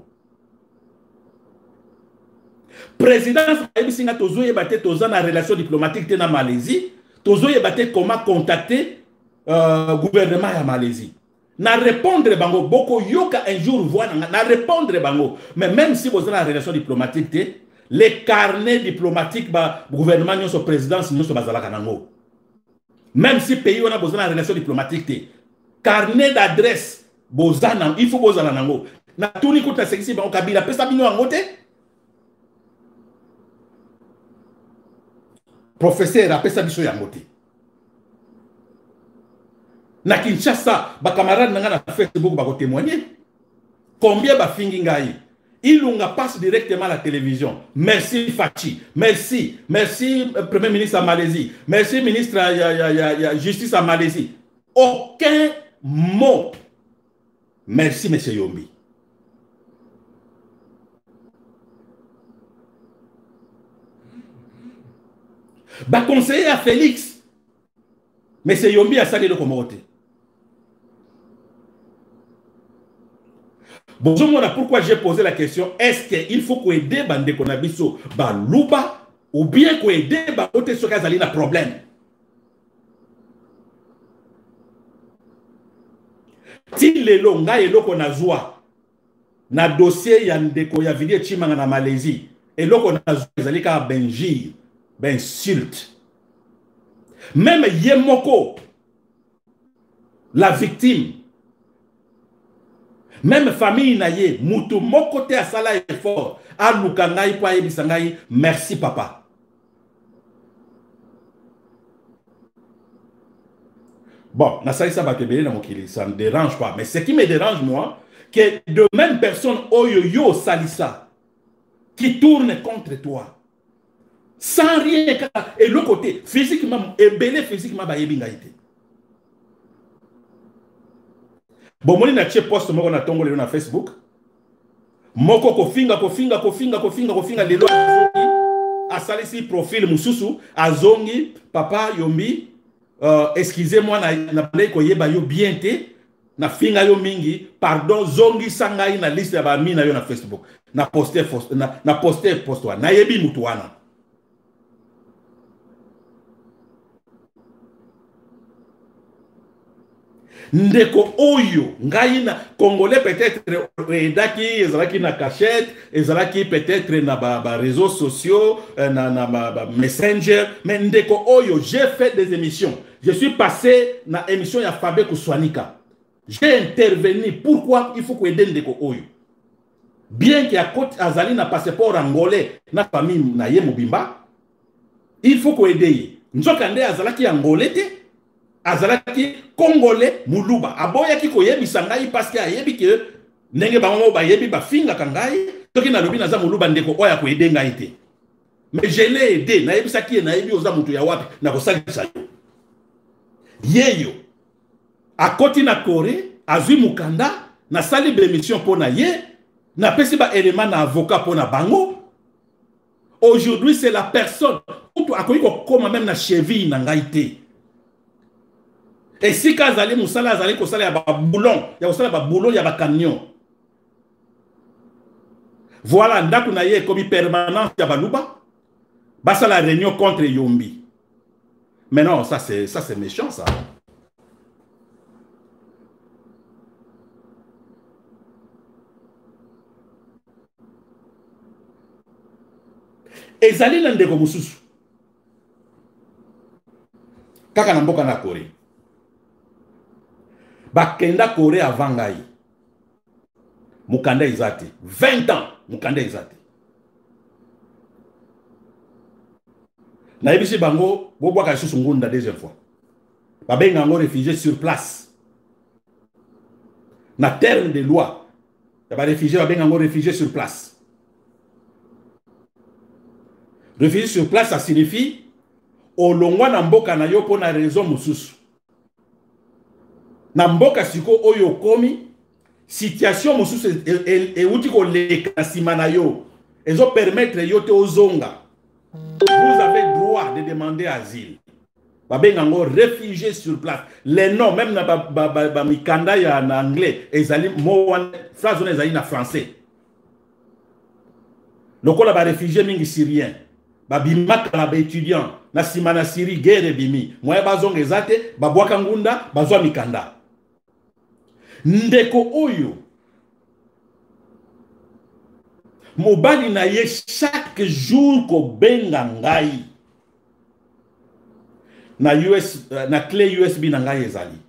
Présidence Aïbisinga Tozoye Baté Tozan en relation diplomatique en Malaisie, Tozoye Baté comment contacter gouvernement à Malaisie. Na répondre bango, Boko Yoka un jour voit, na répondre bango. Mais même si vous avez en relation diplomatique, les carnets diplomatiques, gouvernement, nous présidence, nous sommes bazalakanango. Même si pays on a besoin en relation diplomatique, carnet d'adresse, il faut bozalanango. Na tout ni kouta sexy, bango Kabila, pesa bino angote. Professeur a pesa biso yangote. Na Kinshasa, ba camarade nanga na Facebook ba ko témoigner. Combien ba fingi ngai? Ilunga passe directement à la télévision. Merci Fachi. Merci Premier ministre à Malaisie. Merci ministre ya justice à Malaisie. Aucun mot. Merci monsieur Yombi. Bah conseiller à Félix. Mais c'est Yombi à salé le commoté. Bonjour, pourquoi j'ai posé la question, est-ce qu'il faut qu'on aide Bande Konabiso, Balouba, ou bien qu'on aide Baote Sokazali na problème? Si les longa et loko na zoa, na dossier yandeko ya vidie chimanga na Malaisie, et loko na zoa, zali ka benjir. Ben insulte. Même Yemoko, la victime, même famille naye, Moutou moko te asala effort, a lukangai pa ebisangai, merci papa. Bon, ça me dérange pas, mais ce qui me dérange moi, que de même personnes oyoyo salissa, qui tournent contre toi. Sans rien, et l'autre côté, physiquement, et belé physiquement, bah, yebingaïté. Bon, moi, na post moko na tongo na Facebook. Moko kofinga, lelo asalisi profil mususu azongi papa Yombi excusez-moi na play ko yeba yo bien te na finga yo mingi pardon zongi sangai na liste ya ba mina yo na Facebook na poster post na yebi mutu wana. Ndeko oyo ngai na congolais peut-être edaki ezalaki na cachette ezalaki peut-être na ba réseaux sociaux na messenger, mais ndeko oyo j'ai fait des émissions, je suis passé na émission ya Fabé Kouswanika, j'ai intervenu pourquoi il faut que aider ndeko oyo bien qu'il y a côté azali na passeport angolais na famille na ye mobimba, il faut que aider nzokande azalaki angolais te azalaki congolais muluba aboyaki koyebisa ngai parce que ayebi ke ndenge bango bayebi bafinga kangai toki na lobi naza muluba ndeko oya ko aider ngai te, mais je l'ai aidé nayebisaki nayebi oza mutu ya wapi na kosalisa yo yeyo akoti na Corée azwi mukanda na sali bémission pona ye na pesi ba élément na avocat pona bango. Aujourd'hui c'est la personne tout akoki ko koma même na cheville na ngai te. Et si Kazali Moussala Azali Kosala ya ba boulon, ya Kosala ba boulon ya ba camion. Voilà, ndaku na ye comme permanence ya baluba. Basa la réunion contre Yombi. Mais non, ça c'est méchant ça. Ezali na ndeko mususu. Kaka na mboka na Corée. Bakenda Corée avant ngai. Mukanda izate. 20 ans, Mukanda izate. Na ebisi bango, bobo ka susu ngunda deuxième fois. Babenga ngo réfugié sur place. Na terme de loi. Ya ba réfugié babenga ngo réfugié sur place. Réfugié sur place, ça signifie olongwa na mboka na yo pona raison mususu. Na mboka siko oyo komi situation mususu euti ko leka sima na yo ezo permettre yo te ozonga. Vous avez droit de demander asile. Babenga ngo réfugié sur place. Les noms même na ba mikanda ya na anglais ezali mo phrase on ezali na français. Lokola ba réfugié mingi syrien. Ba bimaka la ba étudiant na sima na Syrie guerre bimi. Moya bazonga ezate ba bwaka ngunda bazwa mikanda. Ndeko oyo mobali na ye chaque jour ko benga ngai na na clé USB na ngai ezali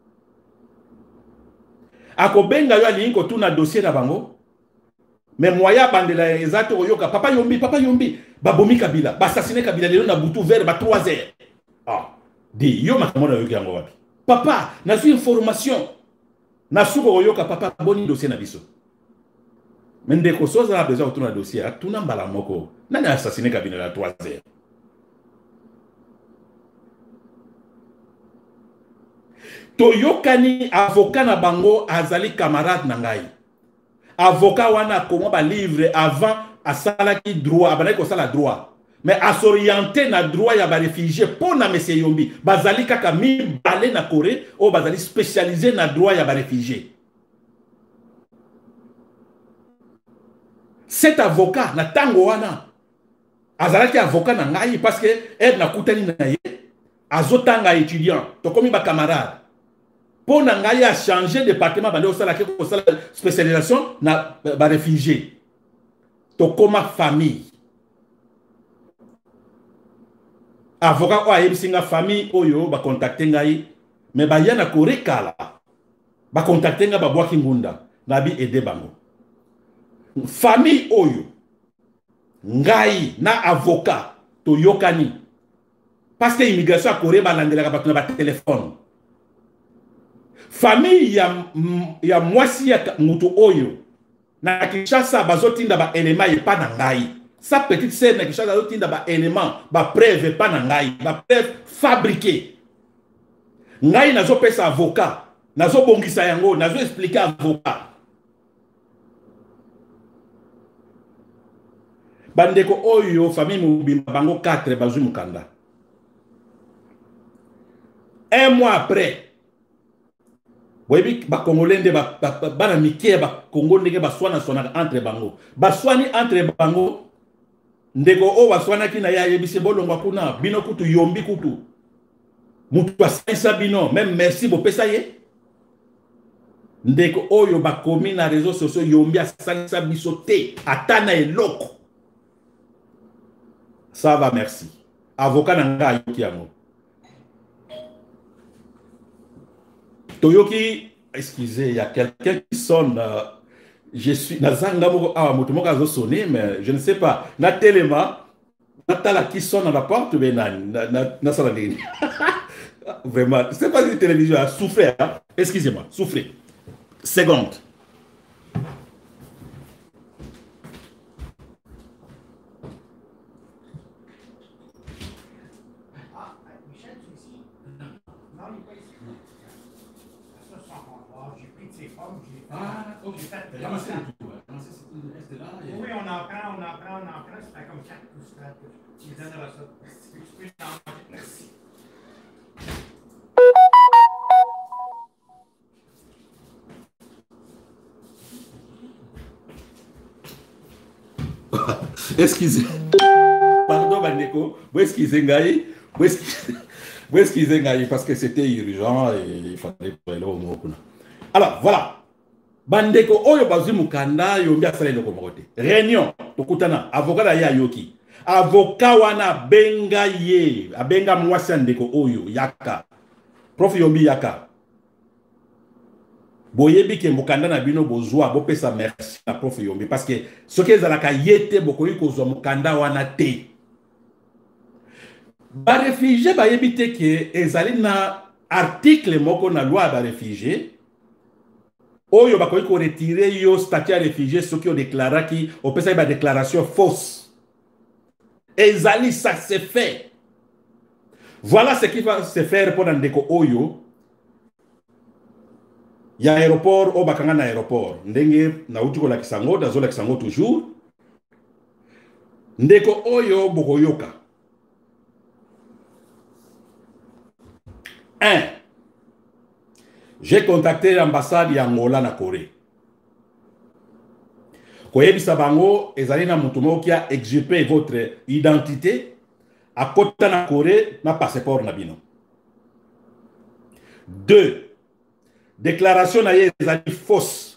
ako benga yo ali ko tuna dossier na bango mais moya bandela ezate oyoka papa Yombi babomi Kabila basasine Kabila lelo na butu vers ba 3 heures di yo makamona yo yango wapi papa na su information na suko oyoka papa boni dossier na biso. Mende ko soza la besoin autour na dossier atuna mbala moko. Nani assassiné Kabila la 3 heures. Toyokani avocat na bango azali camarade na ngai. Avocat wana komo ba livre avant asalaki droit, abana ko sala droit. Mais à s'orienter na droit ya ba réfugié pour na monsieur Yombi bazali kaka mi balé na Corée o bazali spécialisé na droit ya ba réfugié. Cet avocat na tango wana azalaki avocat na ngai parce que elle na kutani na ye azotanga étudiant to komi ba camarade pour na ngai a changer département bande o sala ke ko sala spécialisation na ba réfugié to koma famille. Avocat o ayebsinga famille oyo ba contacter ngai mais ba yana Corée kala ba contacter nga ba bwaki ngunda na bi aider bango famille oyo ngai na avocat to yokani parce que immigration à Corée ba landela ba tuna ba téléphone famille ya mwasi ya mutu oyo na Kinshasa bazotinda ba élément et pas na ngai. Sa petite sœur na Kinshasa azotinda ba élément ba preuve pas na ngai ba preuve fabriqué ngai nazo pesa avocat nazo bongisa yango nazo expliquer avocat bandeko oyo famille mobimba bango 4 bazwi mukanda. Un mois après, ba Congolais nde bana mike ba Congo ndenge baswana sona entre bango. Baswani entre bango ndeko o baswana ki na ya yebise bolongwa kuna bino kutu yombi kutu. Mutu asaisa bino même merci bo pesa ye. Ndeko oyo bakomi na réseaux sociaux yombi asaisa biso te atana eloko. Ça va, merci. Avocat nanga yoki yango. Toyoki, excusez, il y a quelqu'un qui sonne. Je suis Nazanga motomoka zo sonné, mais je ne sais pas. Na téléma, Natala qui sonne à la porte, mais na saladine. Vraiment, c'est pas une télévision à souffler. Hein? Excusez-moi, soufflez. Seconde. Ah, ok. Ramasser le tout. Ramasser le reste là. Et... Oui, on en prend. Ça fait comme 4 pouces. Tu donneras ça. Tu peux en manger. Merci. Excusez. Pardon, Bandeko. Vous excusez, Ngaï. Vous excusez, Ngaï, parce que c'était urgent et il fallait aller au mot. Alors, voilà. Bandeko oyo bazwi mukanda yombi asala eloko moko te. Réunion tokutana avocat da ya yoki. Avocat wana benga ye, abenga mwasi ndeko oyo yaka. Prof yombi yaka. Boyebi ke mukanda na bino bozwa bo pesa merci na prof yombi parce que ce que ezalaka yete bokoyi kozwa mukanda wana te. Ba réfugié ba yebite ke ezali na article moko na loi ba réfugié. Oyo bakoki ko retirer yo statut à réfugié ceux qui ont déclaré qui ont fait une déclaration fausse. Ezali ça c'est fait. Voilà ce qui va se faire pendant ndeko oyo. Ya aéroport o bakanga na aéroport. Ndenge na utuko la kisango dazo la kisango toujours. Ndeko oyo bokoyoka. 1. J'ai contacté l'ambassade d'Angola na Corée. Koyebisa bango ezali na mutumo qui a extirpé votre identité à côté na Corée na passeport na bino. 2. Déclaration na ye ezali fausse.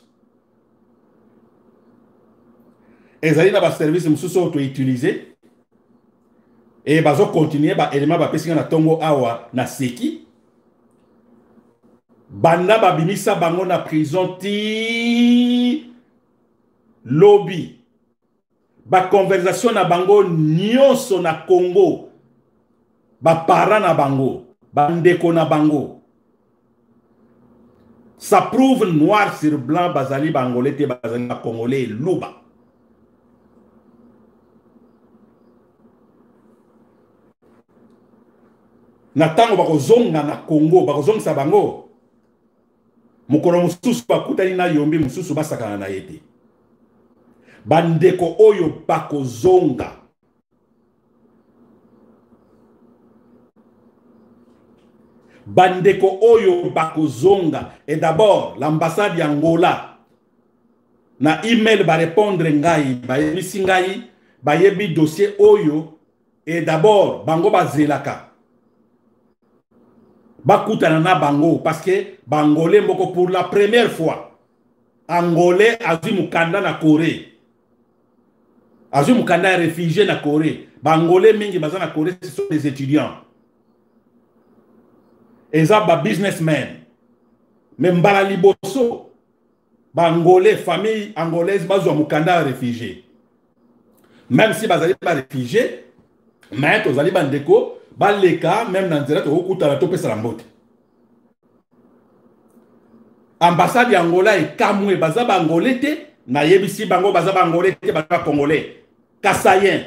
Ezali na ba service mususu auto utiliser et bazo continuer ba élément ba pesinga na tongo awa na seki. Banda babimisa bango na prison ti lobby. Ba conversation na bango nyonso na Congo. Ba para na bango. Ba ndeko na bango. Ça prouve noir sur blanc bazali bangolais te bazali na congolais luba. Na tango bakozonga na Congo, bakozongisa bango. Mukolo mususu bakutani na yombi mususu basakana na yete. Bandeko oyo bakozonga. Bandeko oyo bakozonga. Et d'abord, l'ambassade d'Angola na email ba répondre ngai, ba yebisi ngai, ba yebi dossier oyo. Et d'abord, bango bazelaka. Bakutana na bango parce que bangolais moko pour la première fois angolais azu mukanda na Corée azu mukanda réfugié na Corée bangolais mingi baza na Corée ce sont des étudiants eza ba businessmen même mbala liboso bangolais famille angolaise bazwa mukanda réfugié même si bazali ba réfugié mais tozali bandeko baleka même dans nzela to okuta to pesa mbote ambassade d'Angola et kamwe baza bangolais te na yebisi bango baza bangolais te baza congolais kasayen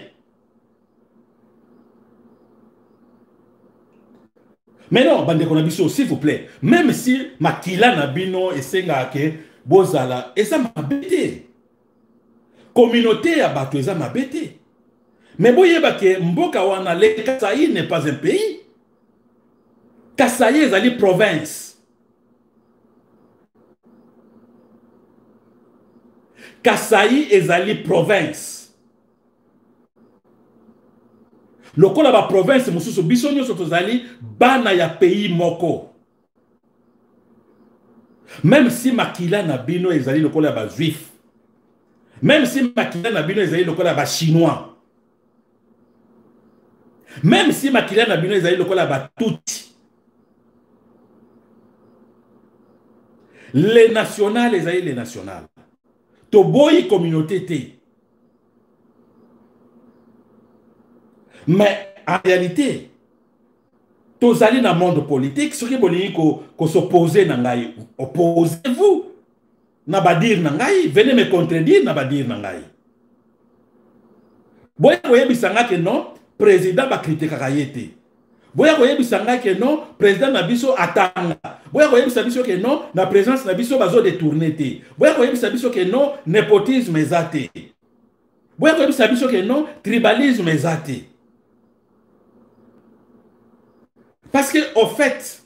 mais non bande ko na biso s'il vous plaît même si makila na bino esenga ke bozala eza mabete communauté ya bato eza mabete Mais boyebake mboka wana le Kasaï n'est pas un pays. Kasaï est une province. Kasaï est une province. Lokola ba province mususu biso nyonso tozali bana ya pays moko. Même si makila na bino ezali lokola ba juif. Même si makila na bino ezali lokola ba chinois. Même si makila na bino ezali lokola ba tuti. Les nationales ezali les nationales. Toboyi communauté te. Mais en réalité, tozali dans le monde politique, ce qui veut qu'on s'oppose na ngai, opposez-vous. Na badir na ngai, venez me contredire na badir na ngai. Boya koye bisanga que non, président ba critique kayete. Boya koye bisanga que non, président na biso atanga. Boya koye bisanga que non, na présence na biso bazo détourner te. Boya koye bisanga que non, népotisme ezate. Boya koye bisanga que non, tribalisme ezate. Parce que, au fait,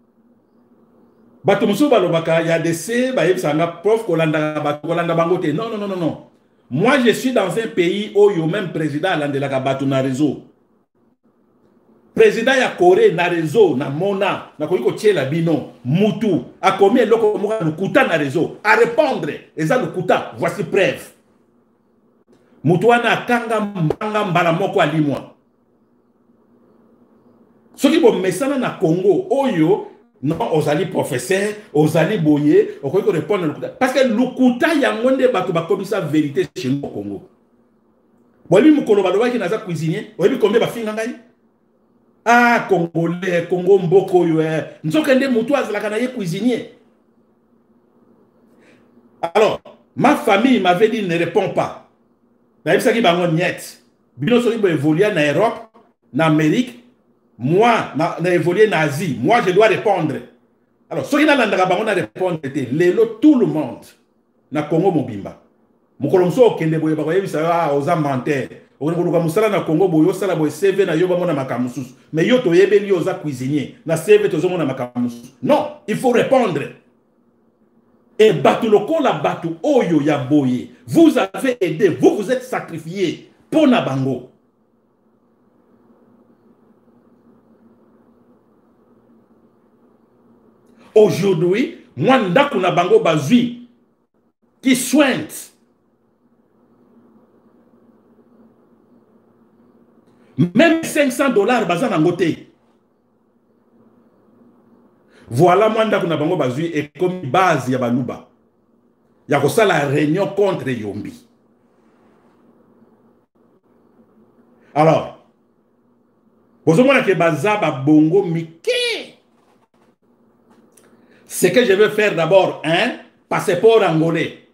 il y a des prof non, non, non, non, non. Moi, je suis dans un pays où il y a même président na réseau. Président ya Corée na réseau, na Mona, na koyiko tchela bino, Moutou, a commis le kuta na réseau, à répondre, et ça le kuta, voici preuve. Moutou na kanga mbanga mbala moko alimwa. Ceux qui vont mettre ça dans Congo, oyo, non, osali professeur, osali boye, on peut répondre parce que l'ukuta yangonde batu ba comme ça vérité chez nous au Congo. Boyebi mukolo baloba ki naza cuisinier, boyebi combien ba finga ngai? Ah, Congolais, Congo mboko yo, nzokende mutu azalaka na ye cuisinier. Alors, ma famille m'avait dit ne réponds pas. Na yebisa ki bango niet. Bino soki bo évoluer na Europe, na Amérique. Moi, j'ai évolué en Asie. Moi, je dois répondre. Alors, ceux qui n'ont pas répondre, tout le monde, na Congo Mobimba. Mukolomso okende boye ba yebisa oza menteur. Okoluka musala na Congo boyo sala boye CV na yoba mona makamususu. Mais yo to yebeli oza cuisinier. Na CV to mona makamususu. Non, il faut répondre. Et batu lokola batu oyo ya boye. Vous avez aidé, vous vous êtes sacrifié pour na bango. Aujourd'hui, moi, ndaku na bango bazui qui soigne. Même $500 bazan en côté. Voilà, moi, ndaku na bango bazui et comme base ya baluba. Ya ko la réunion contre Yombi. Alors, vous avez que baza ba bongo mike. Ce que je veux faire d'abord, un passeport angolais.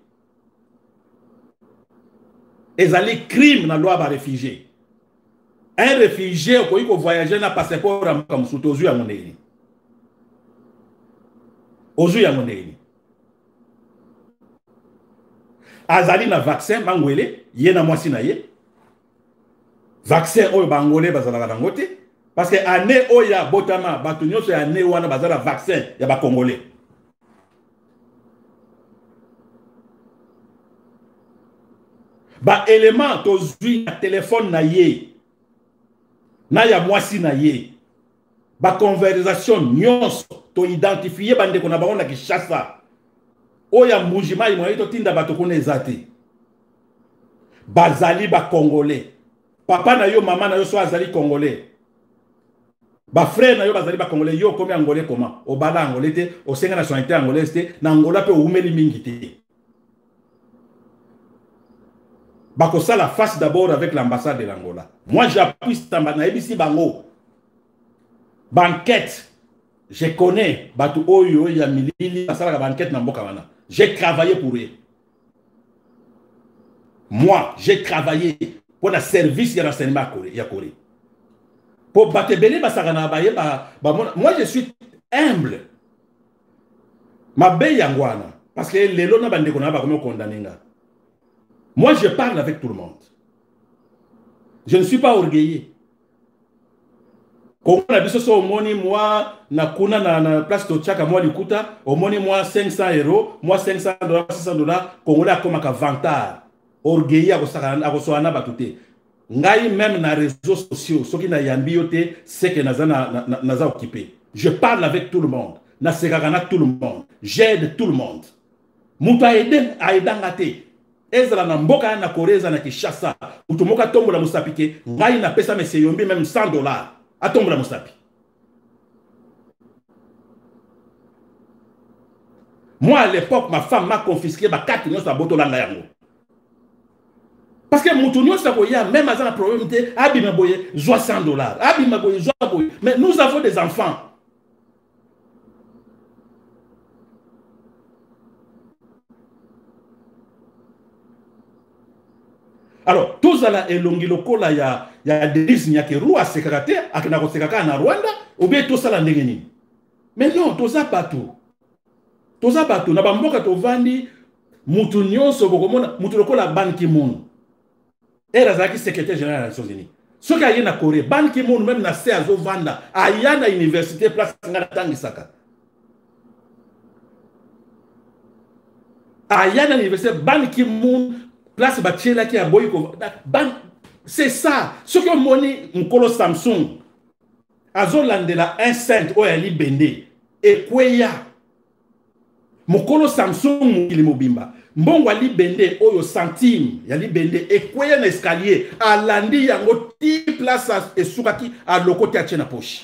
Et ali crime dans la loi des réfugiés. Un réfugié qui peut voyager dans passeport comme sous aux yeux à mon nez. Aux yeux à mon nez. Azali na vaccin bangwele, yena mwasi na ye. Vaccin oyo bangolais bazala dangote. Parce que année oya botama batunyo so année wana bazala vaccin ya ba congolais. Ba élément tozui na téléphone na ye. Na ya mwasi na ye. Ba conversation nyonso to identifier bande kona bango na Kinshasa. Oya mujima imoyi to tinda bato kone ezate. Bazali ba congolais. Papa na yo mama na yo so azali congolais. Ba frère na yo bazali ba congolais yo komi angolais comment? Obala angolais te, o senga nationalité angolaise te, na Angola pe oumeli mingi te. Bakosa la face d'abord avec l'ambassade de l'Angola. Moi j'appuie Stamba na ebisi bango. Banquette. Je connais Batu Oyo ya milili basala banquette na mboka wana. J'ai travaillé pour eux. Moi, j'ai travaillé pour le service de renseignement à Corée. Pour Batebele basagana baye moi je suis humble. Ma belle yangwana parce que les lois na bande kona ba comme condamné nga. Moi je parle avec tout le monde. Je ne suis pas orgueilleux. Quand on a dit ça, au moni, moi, na place de Tchaka, moi, likuta, au moni, moi, 500 €, moi, 500 $, 600 $, Congolais comme un vantard. Orgueilleux, à Rosoana Batouté. Ngai, même dans les réseaux sociaux, ceux qui n'ont pas yoté, c'est que nous occupé. Je parle avec tout le monde. Na segagana tout le monde. J'aide tout le monde. Mouta aide ngate. Ezra na mboka na Koreza na Kishasa. Utumoka tombo la musapike. Ngai na pesa mese yombi même 100 $. A tombo la musapi. Moi à l'époque, ma femme m'a confisqué 4 millions sur boto la yango. Parce que Moutounio Saboya, même à un problème, Abi Maboye, 100 $. Abi Maboye, mais nous avons des enfants. Alors, tous à la elongiloko, il y a des risques, qui sont à Sekakate, à Knakosekaka en Rwanda, ou bien tous à la Ndengeni. Mais non, tous à partout. Tous à partout. N'a pas mboka to vandi, Moutounio Sobogomona, Moutuloko la Ban Ki-moon. Et Razaki, secrétaire général des Nations Unies. Ce qui a eu en Corée, Ban Ki-moon, même na Seazo Vanda, a y a na université, place Tangisaka. A y a na université, Ban Ki-moon, place Bachela qui a Boyko. C'est ça. Ce que moni Nkolo Samsung, Azolande la 1,5 ou Ali Bende, et Kweya. Mokolo Samsung, il est mobimba. Mbongo ali bende oyo centime yali bende ekweye na escalier alandi yango ti place esukaki a lokoti a na poche.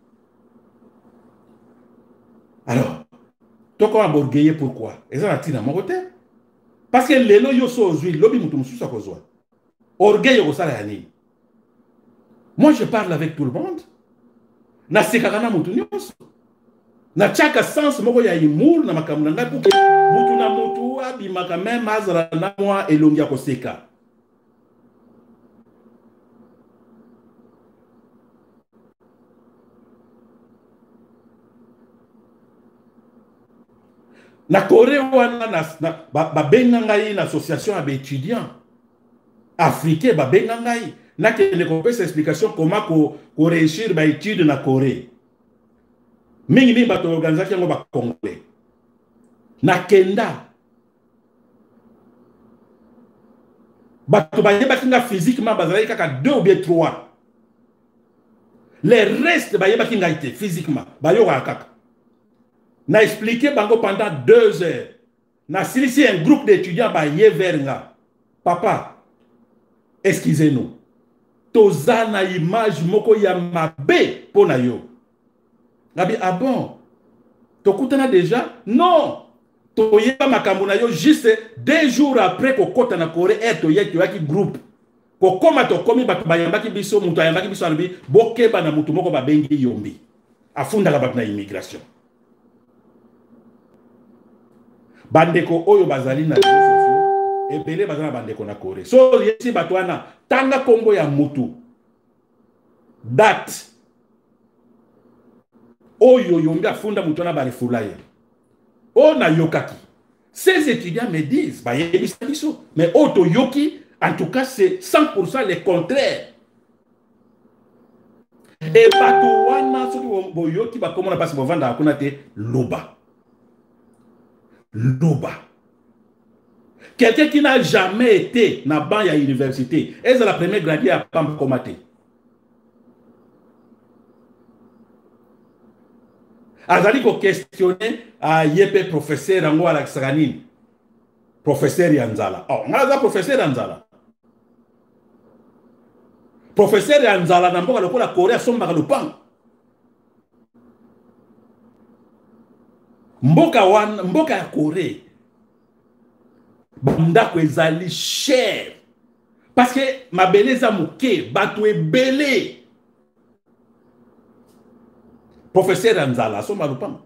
Alors toko orgueilleux pourquoi? Eza tina mon côté parce que lelo yo so ozui lobi mutu mususa kozwa. Orgueil ko sala yani. Moi je parle avec tout le monde. Na sekakana mutu nyonso. Na chaka sens moko ya humour na makambo na ngai pour mutu na mutu abimaka même azala na moi elongi ya koseka. Na Corée wana ba benga ngai na association ya étudiants africains ba benga ngai na ke ne kopesa explication comment ko réussir ba étude na Corée. Mingi bato organisation ngo ba Congolais. Na kenda bato ba yeba kinga physiquement bazali kaka 2 ou bien 3. Les restes ba yeba kinga ite physiquement ba yo kaka. Na expliqué bango pendant 2 heures. Na silisi un groupe d'étudiants ba yevernga. Papa, excusez-nous. Tozana image moko ya mabe pona yo. Nabi, ah bon? Tokutana déjà? Non! Toyeba makambo na yo juste 2 jours après ko kota na Corée et toyeki waki groupe. Ko koma to komi bato bayambaki biso mutu ayambaki biso anabi bokeba na mutu moko babengi yombi. Afunda ka bato na immigration. Bandeko oyo bazali na réseaux sociaux ebele bazana bandeko na Corée. So yesi bato wana tanga kombo ya mutu. Date Oyo yombi afunda mutona bari fulaye. O na yokaki. Ces étudiants me disent, bah mais auto yoki, en tout cas c'est 100% le contraire. Et bato wana soki bo yoki ba komona pasi bo vanda akuna te loba. Loba. Quelqu'un qui n'a jamais été na ban ya université, est la première graduée à Pam Komate. Azali ko questionner a yepe professeur ango ala saganini. Professeur Yanzala. Oh, ngaza professeur Yanzala. Professeur Yanzala na mboka lokola Korea somba lupang. Mboka ya Korea. Ndako ezali cher. Parce que ma beleza muke batu ebele. Professeur Anzala, son malupang.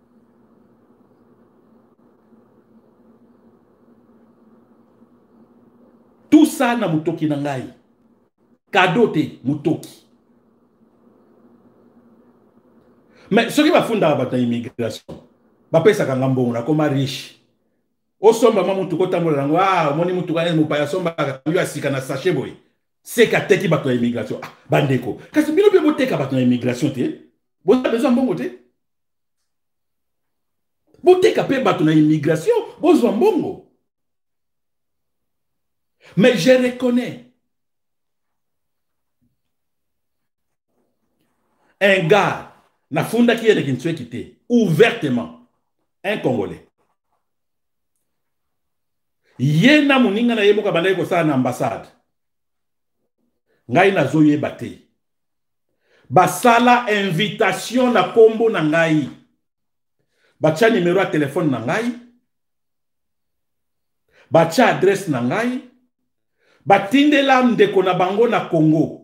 Tout ça na mutoki nangai. Kadote mutoki. Mais ce qui va fonder la immigration, va payer sa kangambo, on a comme riche. Au sommet, maman, mutuko tambola, ah, moni mutuka, mupaya somba, lui a sika na sachet boy. seka teki bato ya immigration. Ah, bandeko. Kasi bino bino teka bato ya immigration te. Boza besoin mbongo te. Boteka pe bato na immigration, bozwa mbongo. Mais je reconnais un gars, na funda qui est de Kintsue quitté, ouvertement, un Congolais. Yena muninga na yemoka bandai ko sa na ambassade. Ngai na zoye bate. Basala invitation na kombo na ngai. Bacha numéro ya téléphone na ngai. Bacha adresse na ngai. Batindela ndeko na bango na Congo.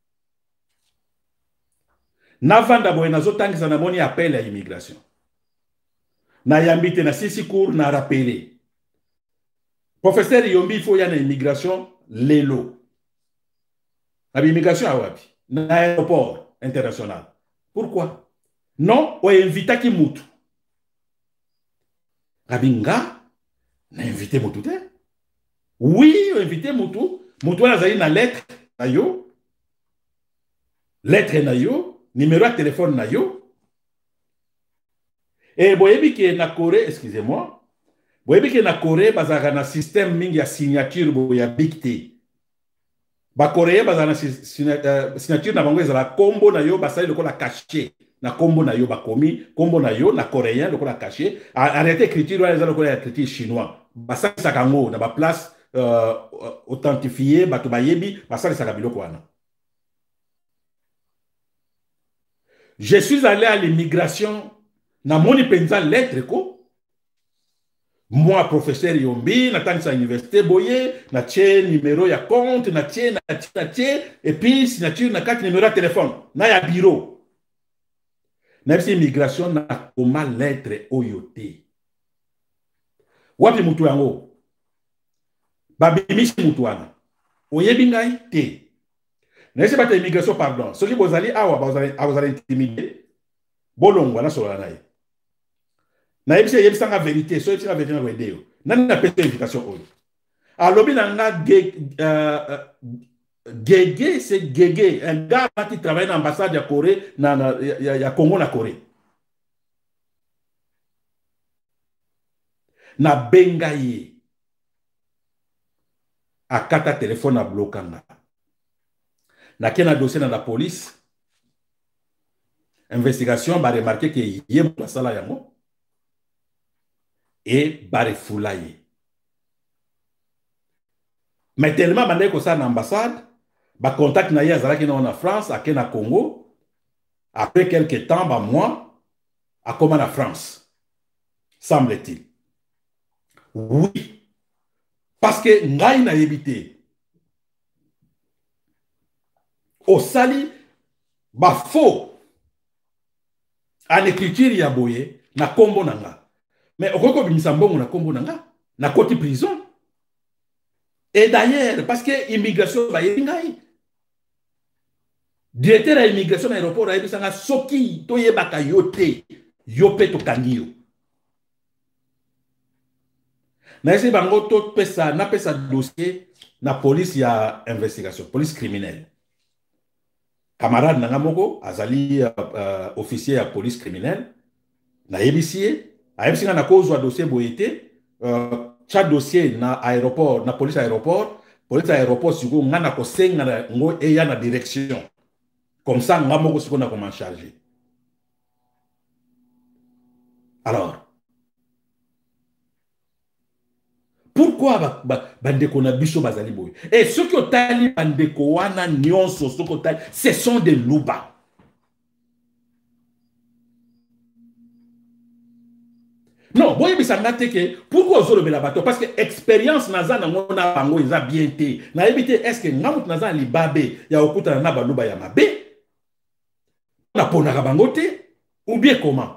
Navanda boye nazotangisa na moni appel à immigration. Na yambite na sisi cours na rappelé. Professeur Yombi il faut y a une immigration lelo. La immigration à wapi? Na aéroport international. Pourquoi? Non, on invita ki mutu. Rabinga na invité mutu te? Oui, on invité mutu. Mutu na zali na lettre na yo. Lettre na yo. Numéro de téléphone na yo. Et boyebi ki na Corée, excusez-moi. Boyebi ki na Corée bazaka na système mingi ya signature boya bigté. Ba Coréen bazana signature na bango ezala kombo na yo basali lokola caché. Na kombo na yo bakomi kombo na yo na coréen lokola caché. Arrêtez écriture wala ezala lokola écriture chinois. Basali sakango na ba place authentifié bato bayebi basali sakabiloko wana. Je suis allé à l'immigration, na moni penza lettre ko. Moi, professeur Yombi, na tangisa université boye, na tche numéro ya compte, na tche, et puis signature na carte numéro de téléphone, na ya bureau. Na bisi immigration na koma lettre oyote. Wapi mutu yango? Babimisi mutu wana. Oyebi ngai te. N'est-ce pas immigration, pardon. Ceux qui vous allez intimider, bolongo na solo na ye. Na yebisi yebisa nga vérité, so yebisa nga vérité na wedeo. Nani na pete invitation oyo. Alobi na nga Gege, c'est Gege, un gars qui travaille dans l'ambassade de Corée, ya Congo na Corée. Na benga ye. Akata téléphone na blokanga. Na kena dossier dans la police, investigation va remarquer que yé masala yango et va refoulaye. Mais tellement bandé ko ça na ambassade, ba contact na ya zalaki na en France, à Kenya Congo, après quelques temps ba mois à comment la France, semble-t-il. Oui. Parce que ngai na évité au sali ba faux en écriture ya boye na kombo nanga mais okoko bimisa mbongo na kombo nanga na koti prison et d'ailleurs parce que immigration ba yengai directeur à immigration à aéroport a bisanga soki to yebaka yote yope to kangiyo na ese bango to pesa na pesa dossier na police ya investigation police criminelle. Camarade nanga moko azali officier ya police criminelle na yebisiye ayebisi na kozwa dossier boyete chaque dossier na aéroport na police aéroport siko ngana ko senga na ngo eya na direction comme ça nga moko siko na comment charger. Alors pourquoi bandeko na biso bazali boy? Et ceux qui ont tali bandeko wana nyonso ceux qui ont tali, ce sont des louba. Non, boy bisanga teke pourquoi ozolo bela bato parce que expérience naza na ngona bango eza bien té. Na ebité est-ce que ngamut naza libabe ya okuta na baluba ya mabe? Na ponaka bango té ou bien comment?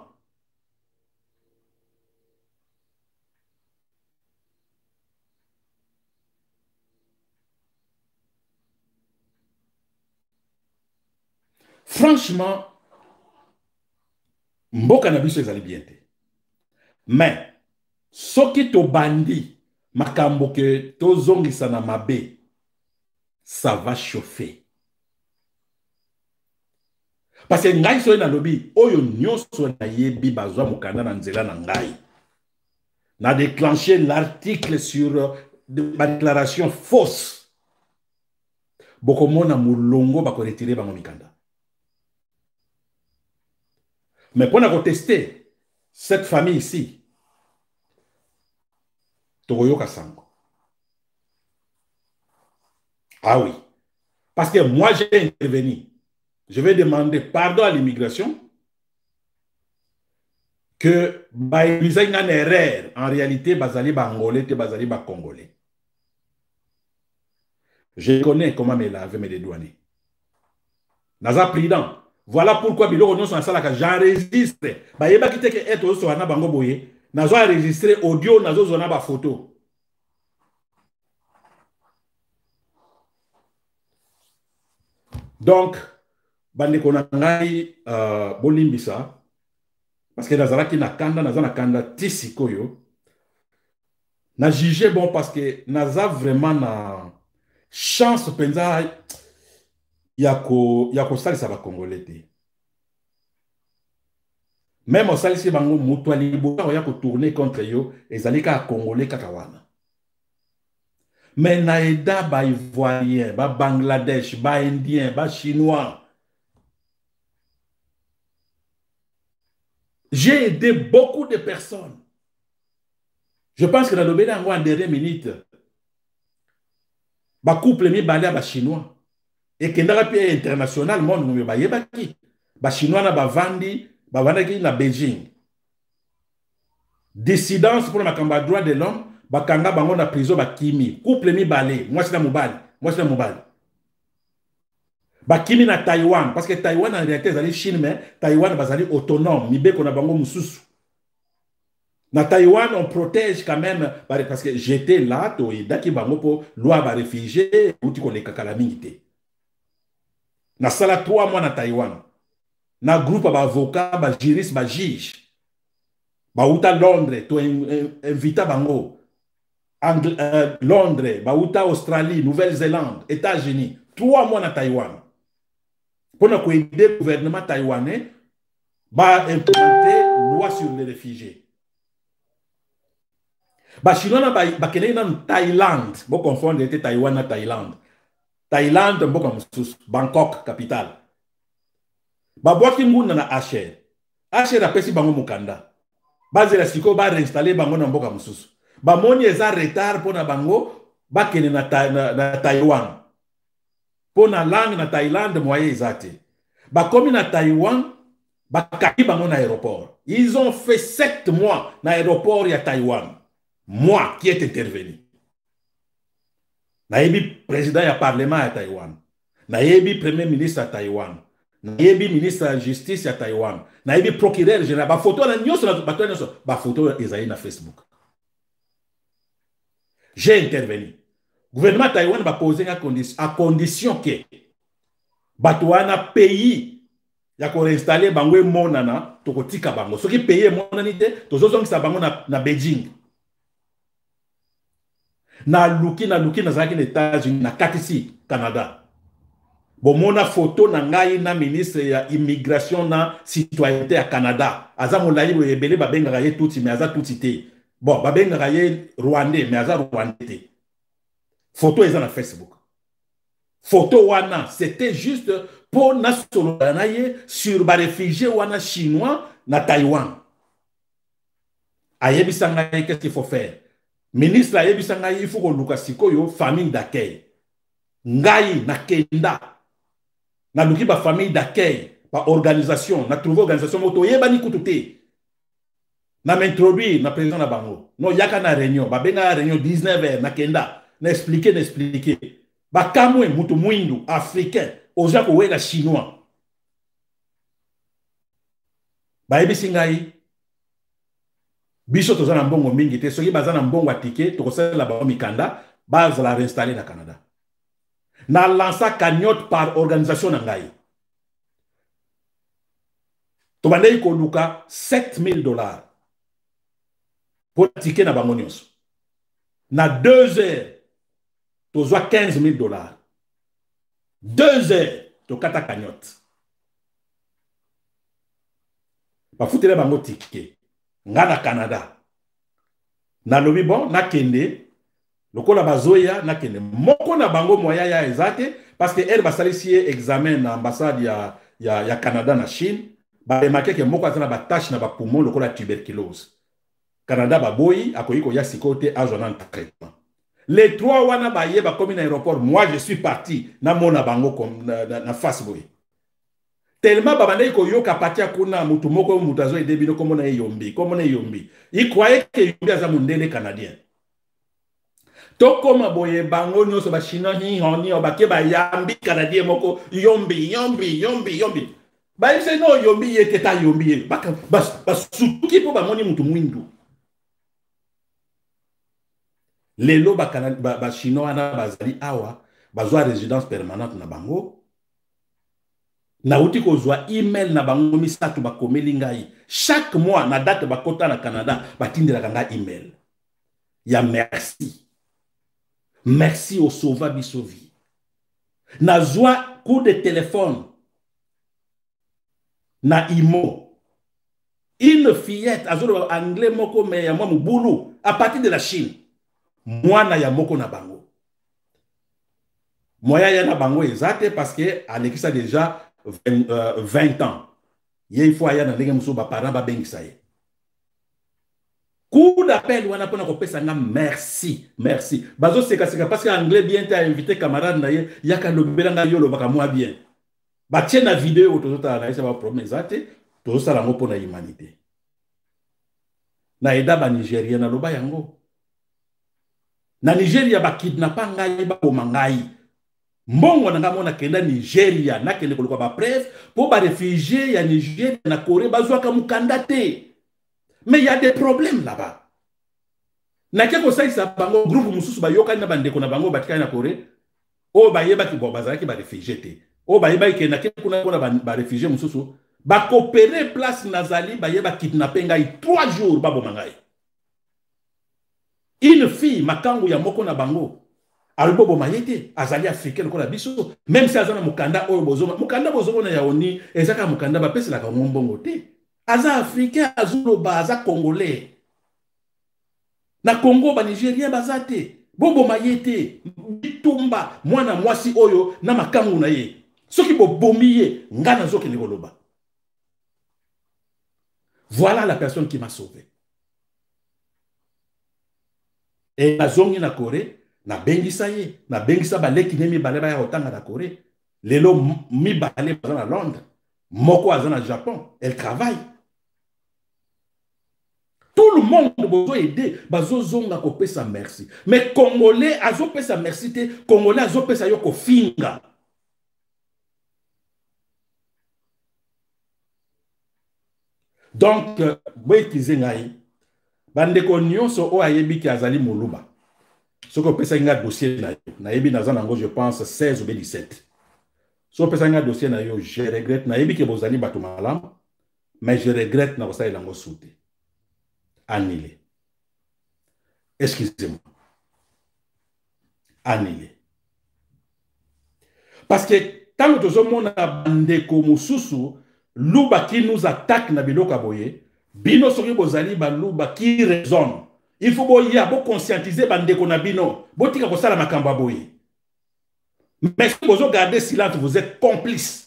Franchement, mboka na biso ezali bien te. Mais soki to bandi makambo ke to zongisa na mabe, ça va chauffer. Parce que ngai soye na lobi, oyo nyonso na yebi bazwa mukanda na nzela na ngai. Na déclenché l'article sur ma déclaration fausse. Bokomona mulongo bako retirer bango mikanda. Mais pour tester cette famille ici, Togoyoka Sango. Ah oui. Parce que moi, j'ai intervenu. Je vais demander pardon à l'immigration que il y a une erreur. En réalité, Bazali Bangolais et Bazali Congolais. Je connais comment me laver mes dédouanés. Naza prudent. Voilà pourquoi j'enregistre. Bayeba qui te que être au soana bango boye. Nazo enregistré audio, nazo zona ba photo. Donc, bande konangai bolimbisa parce que nazalaki na kanda tisi koyo. Na jugé bon parce que naza vraiment na chance penza yako salisa ba Congolais te. Même au salisi bango mutu alibo yako tourner contre yo ezalika Congolais kakawana. Mais naïda ba Ivoirien, ba Bangladesh, ba Indien, ba Chinois. J'ai aidé beaucoup de personnes. Je pense que dans le Bénin, en dernière minute, ba couple mi balé ba Chinois. Et que dans la pays international, monde nous ba yebaki. Ba Chinois na ba vandi na Beijing. Dissidence pour ma combat droit de l'homme. Bakanga bango na prison bakimi couple mi balé moi c'est na mobile bakimi na Taïwan parce que Taïwan en réalité c'est Chine mais Taïwan bazali autonome mi beko na bango mususu na Taïwan on protège quand même parce que j'étais là to daki bango po loi ba réfugié ou tu connais kakala mingité na sala 3 mois na Taïwan na groupe ba avocat ba juriste ba juge ba uta Londres to invita bango Londres, Baouta, Australie, Nouvelle-Zélande, États-Unis, 3 mois à Taïwan. Pour nous aider le gouvernement taïwanais à implémenter loi sur les réfugiés. Chinois na Thaïlande, vous confondez Taïwan et Thaïlande. Thaïlande, Bangkok, capitale. Boaki Mouna na Asher. Asher a pesi bango mukanda. Bazela siko ba réinstaller bango na mboka mususu. Bamoni eza retard pour na bango bakene na Taïwan. Pour na langue na Thaïlande moyen ezate. Bakomi na Taïwan, bakaki bango na aéroport. Ils ont fait 7 mois na aéroport ya Taïwan. Moi qui est intervenu. Nayebi président ya parlement ya Taïwan. Nayebi premier ministre à Taïwan. Nayebi ministre de la justice à Taïwan. Nayebi procureur général. Ba photo na nyoso na bato nyoso. Ba photo ezali na Facebook. J'ai intervenu. Le gouvernement Taïwan va poser à condition que Batouana pays ya ko installer bango monana to kotika bango. Ce qui paye monanité to zozong sa bango na Beijing. Na luki na zaki na États-Unis na Katisi Canada. Bon mona photo na ngai na ministre ya immigration na citoyenneté à Canada. Aza molai bo ebele ba benga ye touti mais aza touti te. Bon, Babenga Raye Rwandais, mais Aza Rwandais. Photo est dans Facebook. Photo wana, c'était juste pour Nasolanaye sur les réfugiés wana chinois na Taïwan. Ayebi Sangaye, qu'est-ce qu'il faut faire? Ministre Ayebi Sangaye, il faut qu'on lukasiko yo famille d'accueil. Ngai na Kenda. Na luki ba famille d'accueil, ba organisation, na trouvé organisation moto yeba ni kutute. Na m'introduire na président na bango. No yaka na réunion, ba benga réunion 19h na Kenda, na expliquer. Ba kamwe mutu mwindu africain, oza ko wega chinois. Ba ebi singai. Biso toza na mbongo mingi te, soki baza na mbongo atike, to kosala ba mikanda, baza la réinstaller na Canada. Na lança cagnotte par organisation na ngai. To bandei ko luka $7,000. Pour ticket na bango nyonso. Na 2 heures, tu as $15,000. 2 heures, tokata cagnotte. Bafutele bango ticket. Nga na Canada. Na lobi bon, na kende. Lokola bazoya, na kende. Moko na bango moya ya ezate, parce que elle basalisi examen na ambassade ya Canada na Chine. Ba remarqué que moko azana ba tâche na ba poumon lokola tuberculose. Canada baboyi, akoyiko ya sikote azona traitement. Les 3 wana baye ba komi na aéroport, moi je suis parti na mona bango comme na face boy. Tellement babandai ko yoka patia kuna mutu moko mutu azo ede bino comme na yombi, comme na yombi. Il croyait que yombi aza mundele canadien. Toko maboye bango nyoso ba chinois ni honi obake ba yambi canadien moko yombi. Ba yise no yombi yete ta yombi. Baka bas suki po ba moni mutu mwindu. Lelo ba chinois na bazali awa bazwa résidence permanente na bango. Na uti kozwa email na bango misatu bakomeli ngai. Chaque mois na date bakota na Canada batindela kanga email. Ya merci. Merci au sauva bisovi. Na zwa coup de téléphone. Na imo. Une fillette azolo anglais moko me ya mwa mubulu à partir de la Chine. Mwana ya moko na bango. Moya ya na bango ezate parce que Alexis déjà 20 ans. Il faut aller dans les gens ba parents ba bengisa ye. Coup d'appel wana pona ko pesa nga merci. Bazo seka parce que anglais bien t'a invité camarade na ye yaka lobela nga yolo baka moi bien. Ba tient na vidéo tozota na isa ba problème zate to sala ngo pona humanité. Na eda ba Nigeria na loba yango. Na Nigeria ba kidnappa ngai ba komangai. Mbongo nanga mona kenda Nigeria na kende koloko ba preuve pour ba réfugiés ya Nigeria na Corée bazwa ka mukanda te. Mais il y a des problèmes là-bas. Na keko saisa bango groupe mususu ba yoka na bandeko na bango batika na Corée. O ba yeba ki bo bazaki ba réfugié te. O ba yeba ki na keko na ba réfugié mususu ba coopérer place nazali ba yeba kidnapper ngai 3 jours ba bomangai. Une fille makangu ya moko na bango Albobo mayete azali africain ko la biso même si azana mukanda oyo bozoma mukanda bozoma na yaoni ezaka mukanda ba pesa la ka ngombongo te aza africain azulo baza congolais na Congo ba nigérien bazate bobo mayete bitumba mwana mwasi oyo na makangu na ye soki bobomiye ngana zoki ne koloba. Voilà la personne qui m'a sauvé. Et la zone na Corée na bengisa ye na bengisa baleki nemi baleba ya otanga na Corée lelo mi balé à Londres moko azana na Japon elle travaille. Tout le monde besoin aider bazo zonga ko pesa merci mais congolais azo pesa merci te congolais azo pesa yo ko finga. Donc boy kizengai bande ko nyonso o ayebi ki azali moluba. Ce que pesa nga dossier na yebi na zanango je pense 16 ou 17. So pesa nga dossier na yo je regrette na yebi ke bozali batu malam mais je regrette na bosai lango soute. Annulé. Excusez-moi. Annulé. Parce que tant que nous avons bande ko mususu luba qui nous attaque na biloka boye bino soki bozali ba luba qui raisonne. Il faut conscientiser bande ko na bino botika ko sala makamba boye. Mais si vous gardez silence vous êtes complice.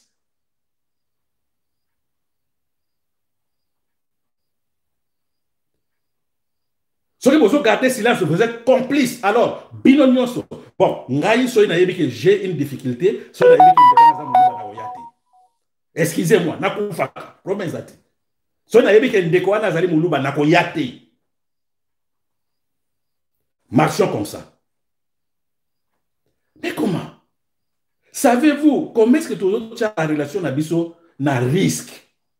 Si vous gardez silence vous êtes complice. Alors bino nyonso bon ngai so na yebi que j'ai une difficulté so na yebi que excusez-moi na kufa promesse ati so na yebi que ndeko wana zali muluba na ko yate. Marchons comme ça. Mais comment? Savez-vous comment est-ce que tout le monde a en relation à biso na risque?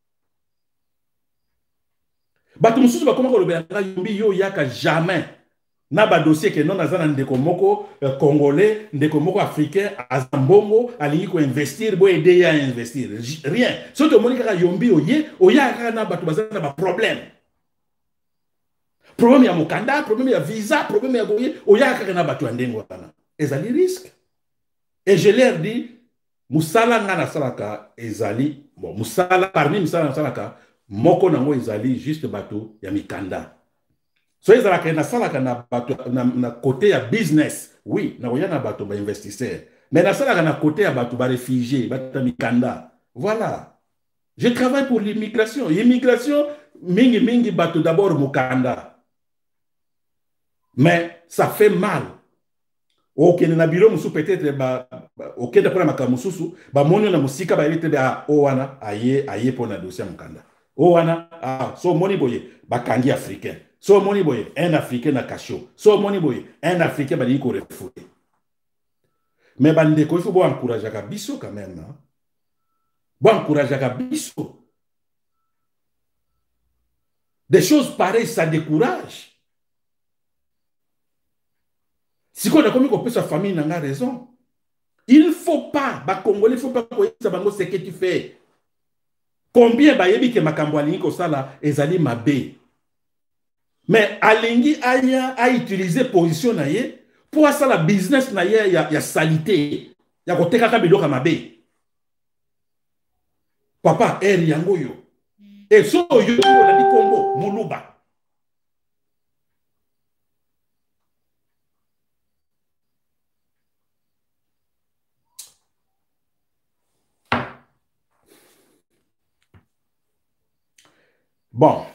Bato mususu ba comment ko lobela yombi yo yaka jamais na ba dossier que non azana ndeko moko congolais ndeko moko africain azambongo alingi ko investir bo aider ya investir rien. Soto monika yombi o yaka na bato bazana ba problème. Problème ya mukanda, problème ya visa, problème ya goye, oyaka kana batu andengo wana. Ezali risque. Et je leur dis, musala nga na salaka ezali bon musala parmi musala na salaka moko nango ezali juste bato ya mikanda so ezalaka na salaka na bato na côté ya business oui na koya na bato ba investisseur mais na salaka na côté ya bato ba réfugié bato mikanda voilà je travaille pour l'immigration immigration mingi mingi bato d'abord mukanda mais ça fait mal ok na biro musu peut-être ok d'après makambo mususu ba moni na musika ba elite ba o wana aye pona dossier mukanda o wana so moni boye ba kangi africain so moni boye un africain na kasho so moni boye un africain ba ko refoulé mais ba ndeko il faut encourager ka biso quand même hein? Bon encourager ka biso des choses pareilles ça décourage. Si on a commis qu'on peut sa famille n'a raison. Il ne faut pas, bah Congolais, il ne faut pas que ce que tu fais. Combien bah yebi que makambo alingi ko sala ezali mabe. Mais alingi a utilisé position na ye pour ça la business na ye ya salité. Ya ko teka ka biloka mabe. Papa eri yango yo. Et so yo la di Congo muluba. Bon,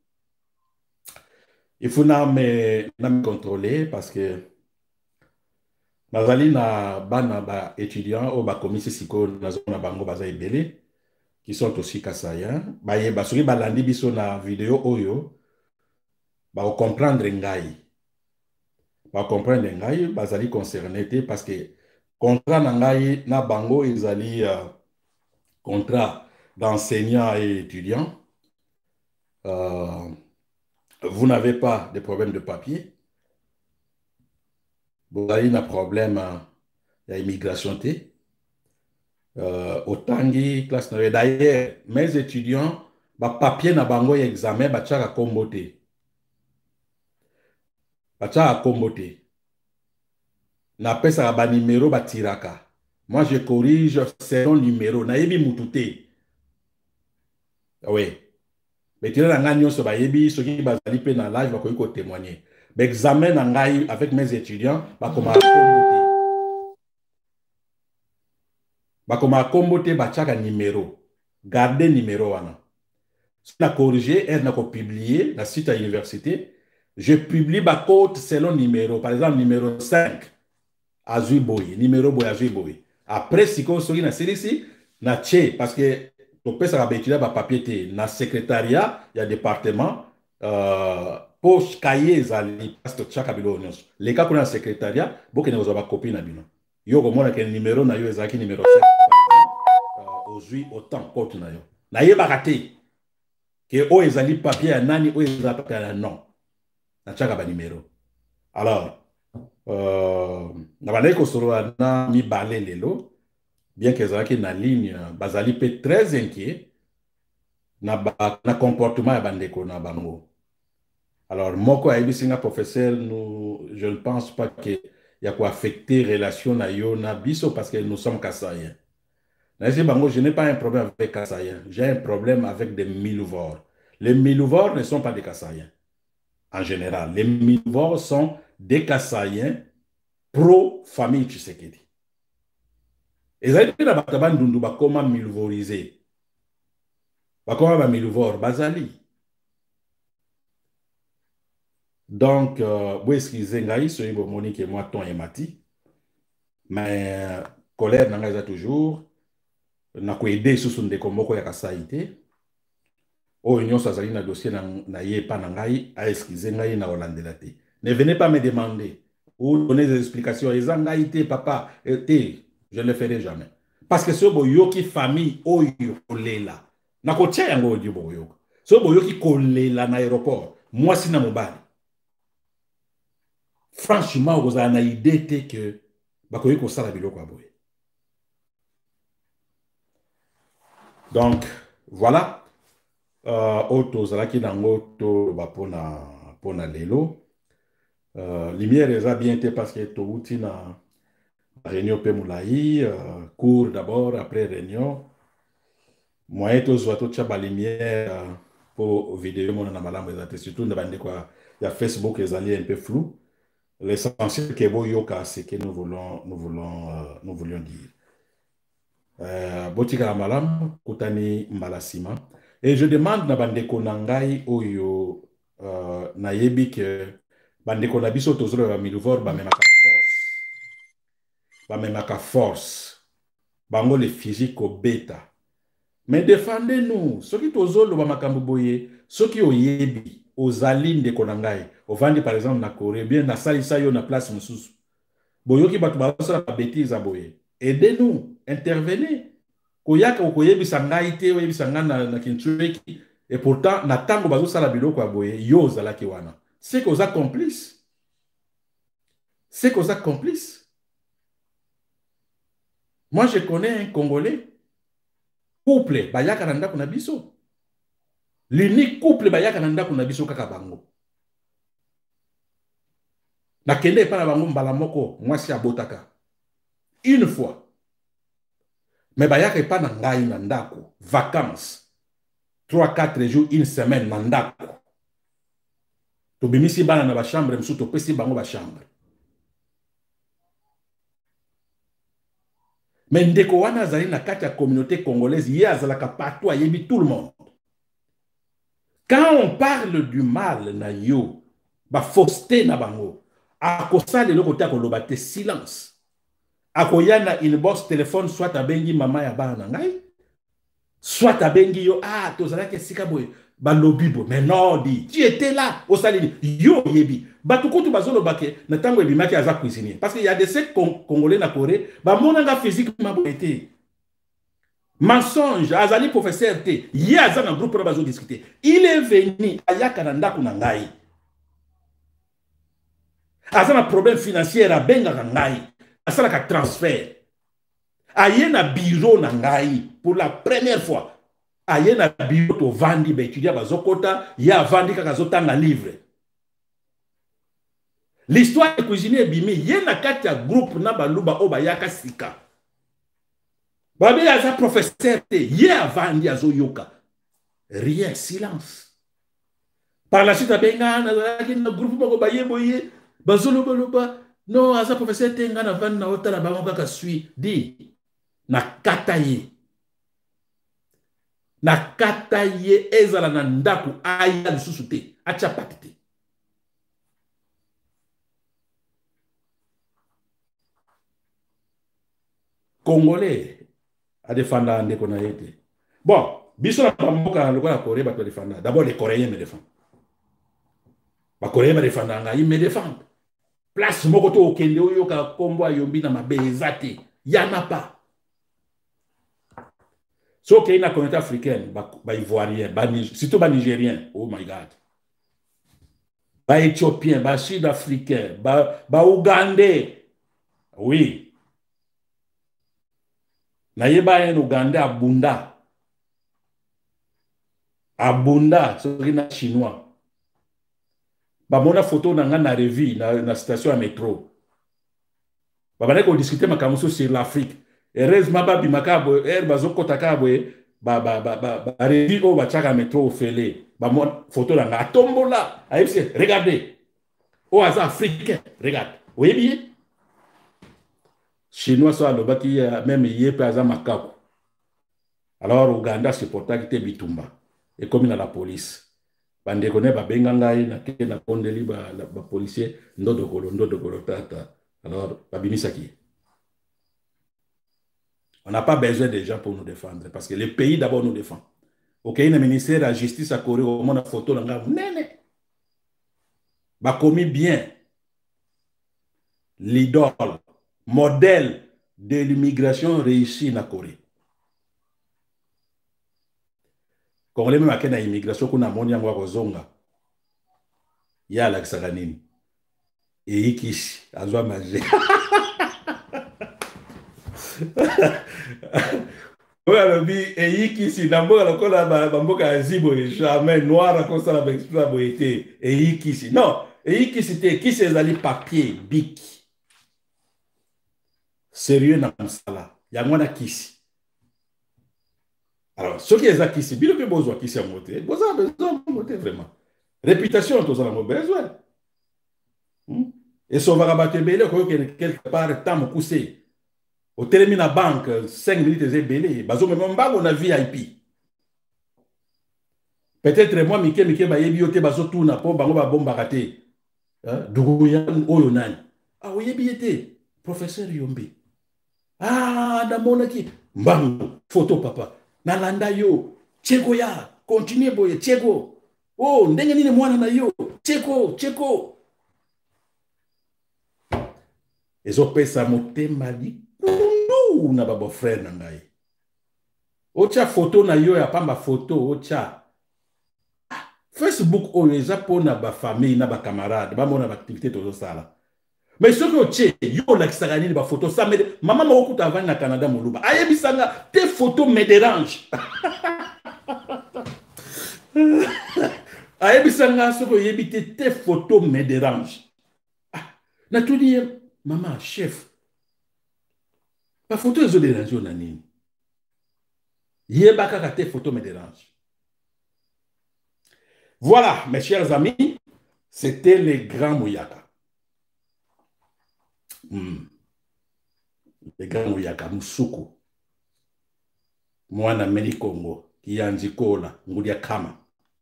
il faut me contrôler parce que nazali na bana ba étudiants au ba commissaire siko na zona bango baza ebele qui sont aussi kassaïens ba ye ba soki balandi biso na vidéo oyo ba comprendre ngai bazali concerné te parce que contrat na ngai na bango ezali contrat d'enseignant et étudiant. Vous n'avez pas de problème de papier. Vous avez un problème d'immigration. Autangi classe. D'ailleurs, mes étudiants, papier na bango examen, bachaka kombote. Bachaka kombote. Na pesa ba numéro batiraka. Moi, je corrige selon numéro. Na yebi mutute. Oui. Mais tu as un sur Bayebi, ceux qui bazali pe na live, va témoigner. L'examen avec mes étudiants, bakoma kombote bachaka numéro. Gardez numéro wana. Si on a corrigé, elle n'a pas publié la site à l'université. Je publie ma code selon numéro. Par exemple, numéro 5, Azui Boy. Numéro Boy, Azui Boy. Après, si on a na série na tché, parce que donc, ça va étudier par papier. Dans le secrétariat, il y a un département pour cahier les cas qu'on a le secrétariat, beaucoup de nos copies na bino. Yo comme on a quel numéro na yo ezaki numéro 7 aujourd'hui autant compte na yo. Na ye baraté que o ezali papier nani o ezali papier non. Na chaka ba numéro. Alors na balai ko soro na mi balé lelo. Bien que Zaki na ligne, bazali peut très inquiet na comportement ya bandeko na bango. Alors, moko aibi singa professeur, je ne pense pas qu'il y a quoi affecter relation na yo na biso parce que nous sommes kassaïens. Bango, je n'ai pas un problème avec kassaïens, j'ai un problème avec des milouvores. Les milouvores ne sont pas des kassaïens en général. Les milouvores sont des kassaïens pro-famille Tshisekedi. Et ça a été la bataban dundu bakoma milvorisé. Bakoma ba milvor bazali. Donc, vous excusez ngai soyi bo Monique et moi ton et mati. Mais colère n'engage toujours. Na ko aider sous son décomboko ya kasaïté. O union sazali na dossier na ye pa ngai a excusé ngai na holandela te. Ne venez pas me demander ou donner des explications. Les angaïté papa et je ne le ferai jamais. Parce que ce boyoki famille oyo kolela. Na ko tia yango di boyoki. Ce boyoki kolela na aéroport. Moi si na mobali. Franchement, vous avez une idée que bakoyi ko sala biloko aboye. Donc voilà. Auto zalaki nango to ba pona lelo. Lumière eza bien te parce que to uti na réunion pe moulaï, cours d'abord, après réunion. Moi, et tous autres, tu as la lumière pour vidéo, mon amalam, surtout dans il y a Facebook, les alliés un peu flous. L'essentiel que vous yoka, c'est que nous voulions dire. Botika malam, kutani malasima. Et je demande na bandeko nangai oyo na yebi que bandeko na biso tozolo ba miluvor ba memaka force. Ba memaka force. Bango le physique au bêta. Mais défendez-nous. Ceux qui tozolo ba makambo boye, ceux qui o yebi, aux alines de konangai, au vandi par exemple na Corée, bien na salisa yo na place mususu. Boyoki batu ba sa bêtise boye. Aidez-nous, intervenez. Koyaka okoyebi sangai te oyebi sangana na kintueki et pourtant na tango bazo sala biloko ya boye yo zalaki wana. C'est qu'on a complice. C'est qu'on a complice. Moi je connais un Congolais couple bayaka nanda kuna biso. L'unique couple bayaka nanda kuna biso kaka bango. Na kende pa na bango mbala moko mwasi abotaka. Une fois. Mais bayaka pas na ngai na ndako, vacances, 3-4 jours, une semaine na ndako. To bimisi bana na ba chambre, msu to pesi bango ba chambre. Mais ndeko wana zali na kati ya communauté congolaise, ye azalaka partout, ayebi tout le monde. Quand on parle du mal na yo, ba fausseté na bango, akosa le loko ta koloba te silence. Akoyana inbox téléphone soit abengi mama ya bana ngai soit abengi yo tozala ke sika boy ba lobibo mais non dit tu étais là au salini yo yebi batukutu bazolo bake na tango ebimaki aza cuisinier parce qu'il y a des secs congolais na Corée ba monanga physiquement boité mensonge azali professeur te ye aza na groupe na bazo discuter il est venu ayaka na ndako na ngai aza na problème financier abenga ngai asalaka transfert aye na bureau na ngai pour la première fois aye na bureau to vandi ba étudiant bazokota ya vandi kaka zotanga livre l'histoire de cuisinier bimi ye na kati ya groupe na baluba o bayaka sika babe aza professeur te ye avandi azoyoka rien silence par la suite abenga na groupe moko bayeboye bazoloba non, asa professeur tenga na van na otala bango kaka sui di na kataye ezala na ndaku aya lisusu te acha patite Congolais a défendre ndeko na yete bon biso na mboka na lokola Corée ba to défendre d'abord les Coréens me défendent ba Coréens me défendent ngai me défendent place moko to okende oyoka kombo ayombi na mabeza te yana pa so que na communauté africaine ba ivoirien surtout ba nigérien oh my god ba éthiopien ba sud-africain ba ougandais oui na yeba en ougandais abunda so na chinois ba mona photo na nga na revue na station ya métro ba bana ko discuter makamuso sur l'Afrique heureusement ba bimakabo bazokota kabwe ba revue o ba chaka métro ofele ba mona photo na nga tombola ayebisi regardez o aza africain regarde oyebi chinois so alobaki même yepe aza makako alors Ouganda supportaki te bitumba et comme na la police bande kone ba benga ngai na ke na kondeli ba policier ndodo kolo tata alors ba bimisaki on n'a pas besoin des gens pour nous défendre parce que le pays d'abord nous défend OK le ministère de la justice à Corée au monde photo na nga nene ba commis bien l'idole modèle de l'immigration réussie na Corée Congolais même akena immigration kuna moni yango kozonga ya lakisaka nini eikisi azwa maje oya bi eikisi na mboka lokola bamboka ya zibo jamais noir comme la explique boité eikisi non eikisi te kisi ezali papier bic sérieux na mosala yango wana kisi. Alors soki eza kisi bino mpe bozwa kisi yango te bozala besoin yango te vraiment réputation tozala yango besoin. Esovaka bato ebele okoyokende quelque part temps mokuse otelemi na banque 5 minutes eza ebele bazomema mbango na VIP. Peut-être moi mike mike bayebi yo te bazotuna mpo bango babombaka te. Duguya oyo nani oyebi ye te professeur Yombi. Namonaki mbango photo papa nalanda yo cheko ya continue boye cheko ndenge nini mwana na yo cheko ezopesa motema likundu na babo frère na ngai ocha photo na yo ya pamba photo ocha Facebook oyo eza mpona bafamille na bacamarade bamona baactivité tozosala. Mais soki otie yo olakisaka nini bafoto samede mama moko kuta avandi na Canada moluba ayebisanga te photo me dérange ayebisanga soki oyebi te photo me dérange. Natuni ye mama chef bafoto ezoderange yo na nini yeba kaka te photo me dérange. Voilà mes chers amis, c'était les grands Mouyaka. Le grand Mouyaka Musuku mwana Meli Congo Kianjikola Ngudia Kama.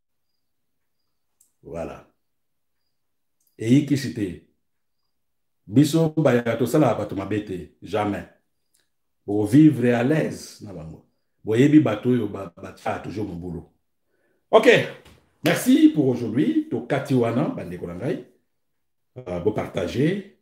Voilà. Et iki c'était biso baya tosala bato mabete jamais pour vivre à l'aise na bango boyebi bato yo ba toujours mon boulot. OK, merci pour aujourd'hui to katiwana bandeko na ngai bo partager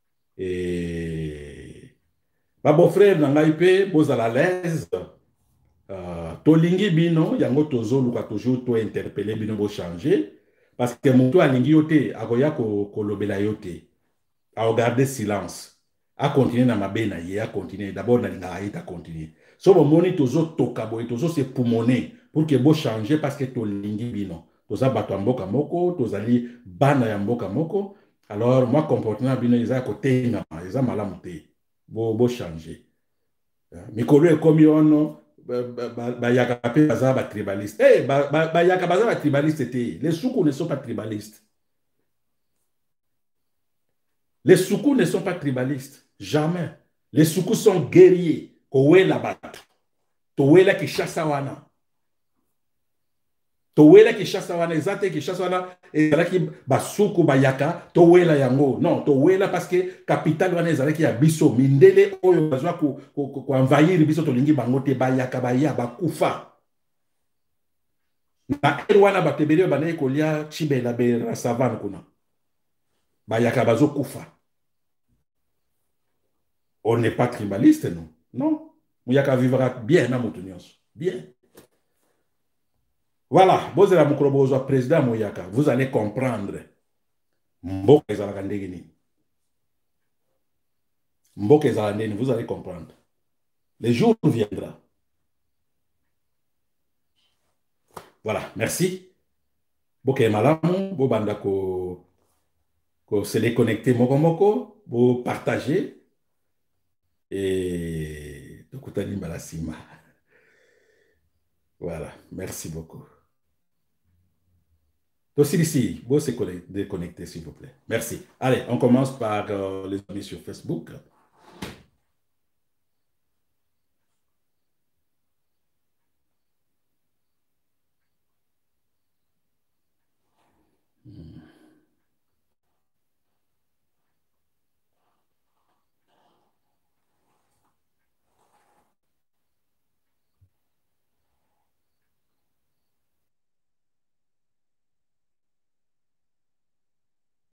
et ba beau frère na ngai pe bozala à l'aise tolingi bino yango tozoluka toujours to interpeller bino bo changer parce que moto alingi yo te akoya kolobela yo te à garder silence, à continuer na mabe na ye, à continuer d'abord na linga continuer. So bo moni tozo toka boy tozo se poumoner pour que bo changer parce que to lingi bino. Toza bato mboka moko, tozali bana ya mboka moko. Alors moi comportement bino eza côté na eza malamu te. Bo changer. Mikolo e komi ono ba yaka pe baza ba tribaliste. Ba yaka baza ba tribaliste te. Les Soukou ne sont pas tribalistes. Les Soukou ne sont pas tribalistes. Jamais. Les Soukou sont guerriers. Kowela batu. Towela ki chassa wana. Towela ki chassa wana. Ezate ki chassa wana. Ezalaki basoukou bayaka. Towela yango. Non. Towela parce que capital wana ezalaki ya biso. Mindele oyo bazwa ko envahir biso tolingi bangote bayaka baya bakufa. Na wana batebele banaye kolia chibela be savane kuna. Bayaka bazo kufa. On n'est pas tribaliste, non. Non. Mouyaka vivra bien dans Moutunios. Bien. Voilà. Vous êtes le président Mouyaka. Vous allez comprendre. Mboka Zalandegini. Mboka Zalandegini. Vous allez comprendre. Le jour viendra. Voilà. Merci. Boke Malamu. Bobanda ko se déconnecter moko moko. Bo partager. Et voilà, merci beaucoup. Donc ici, vous se déconnecter s'il vous plaît. Merci. Allez, on commence par les amis sur Facebook.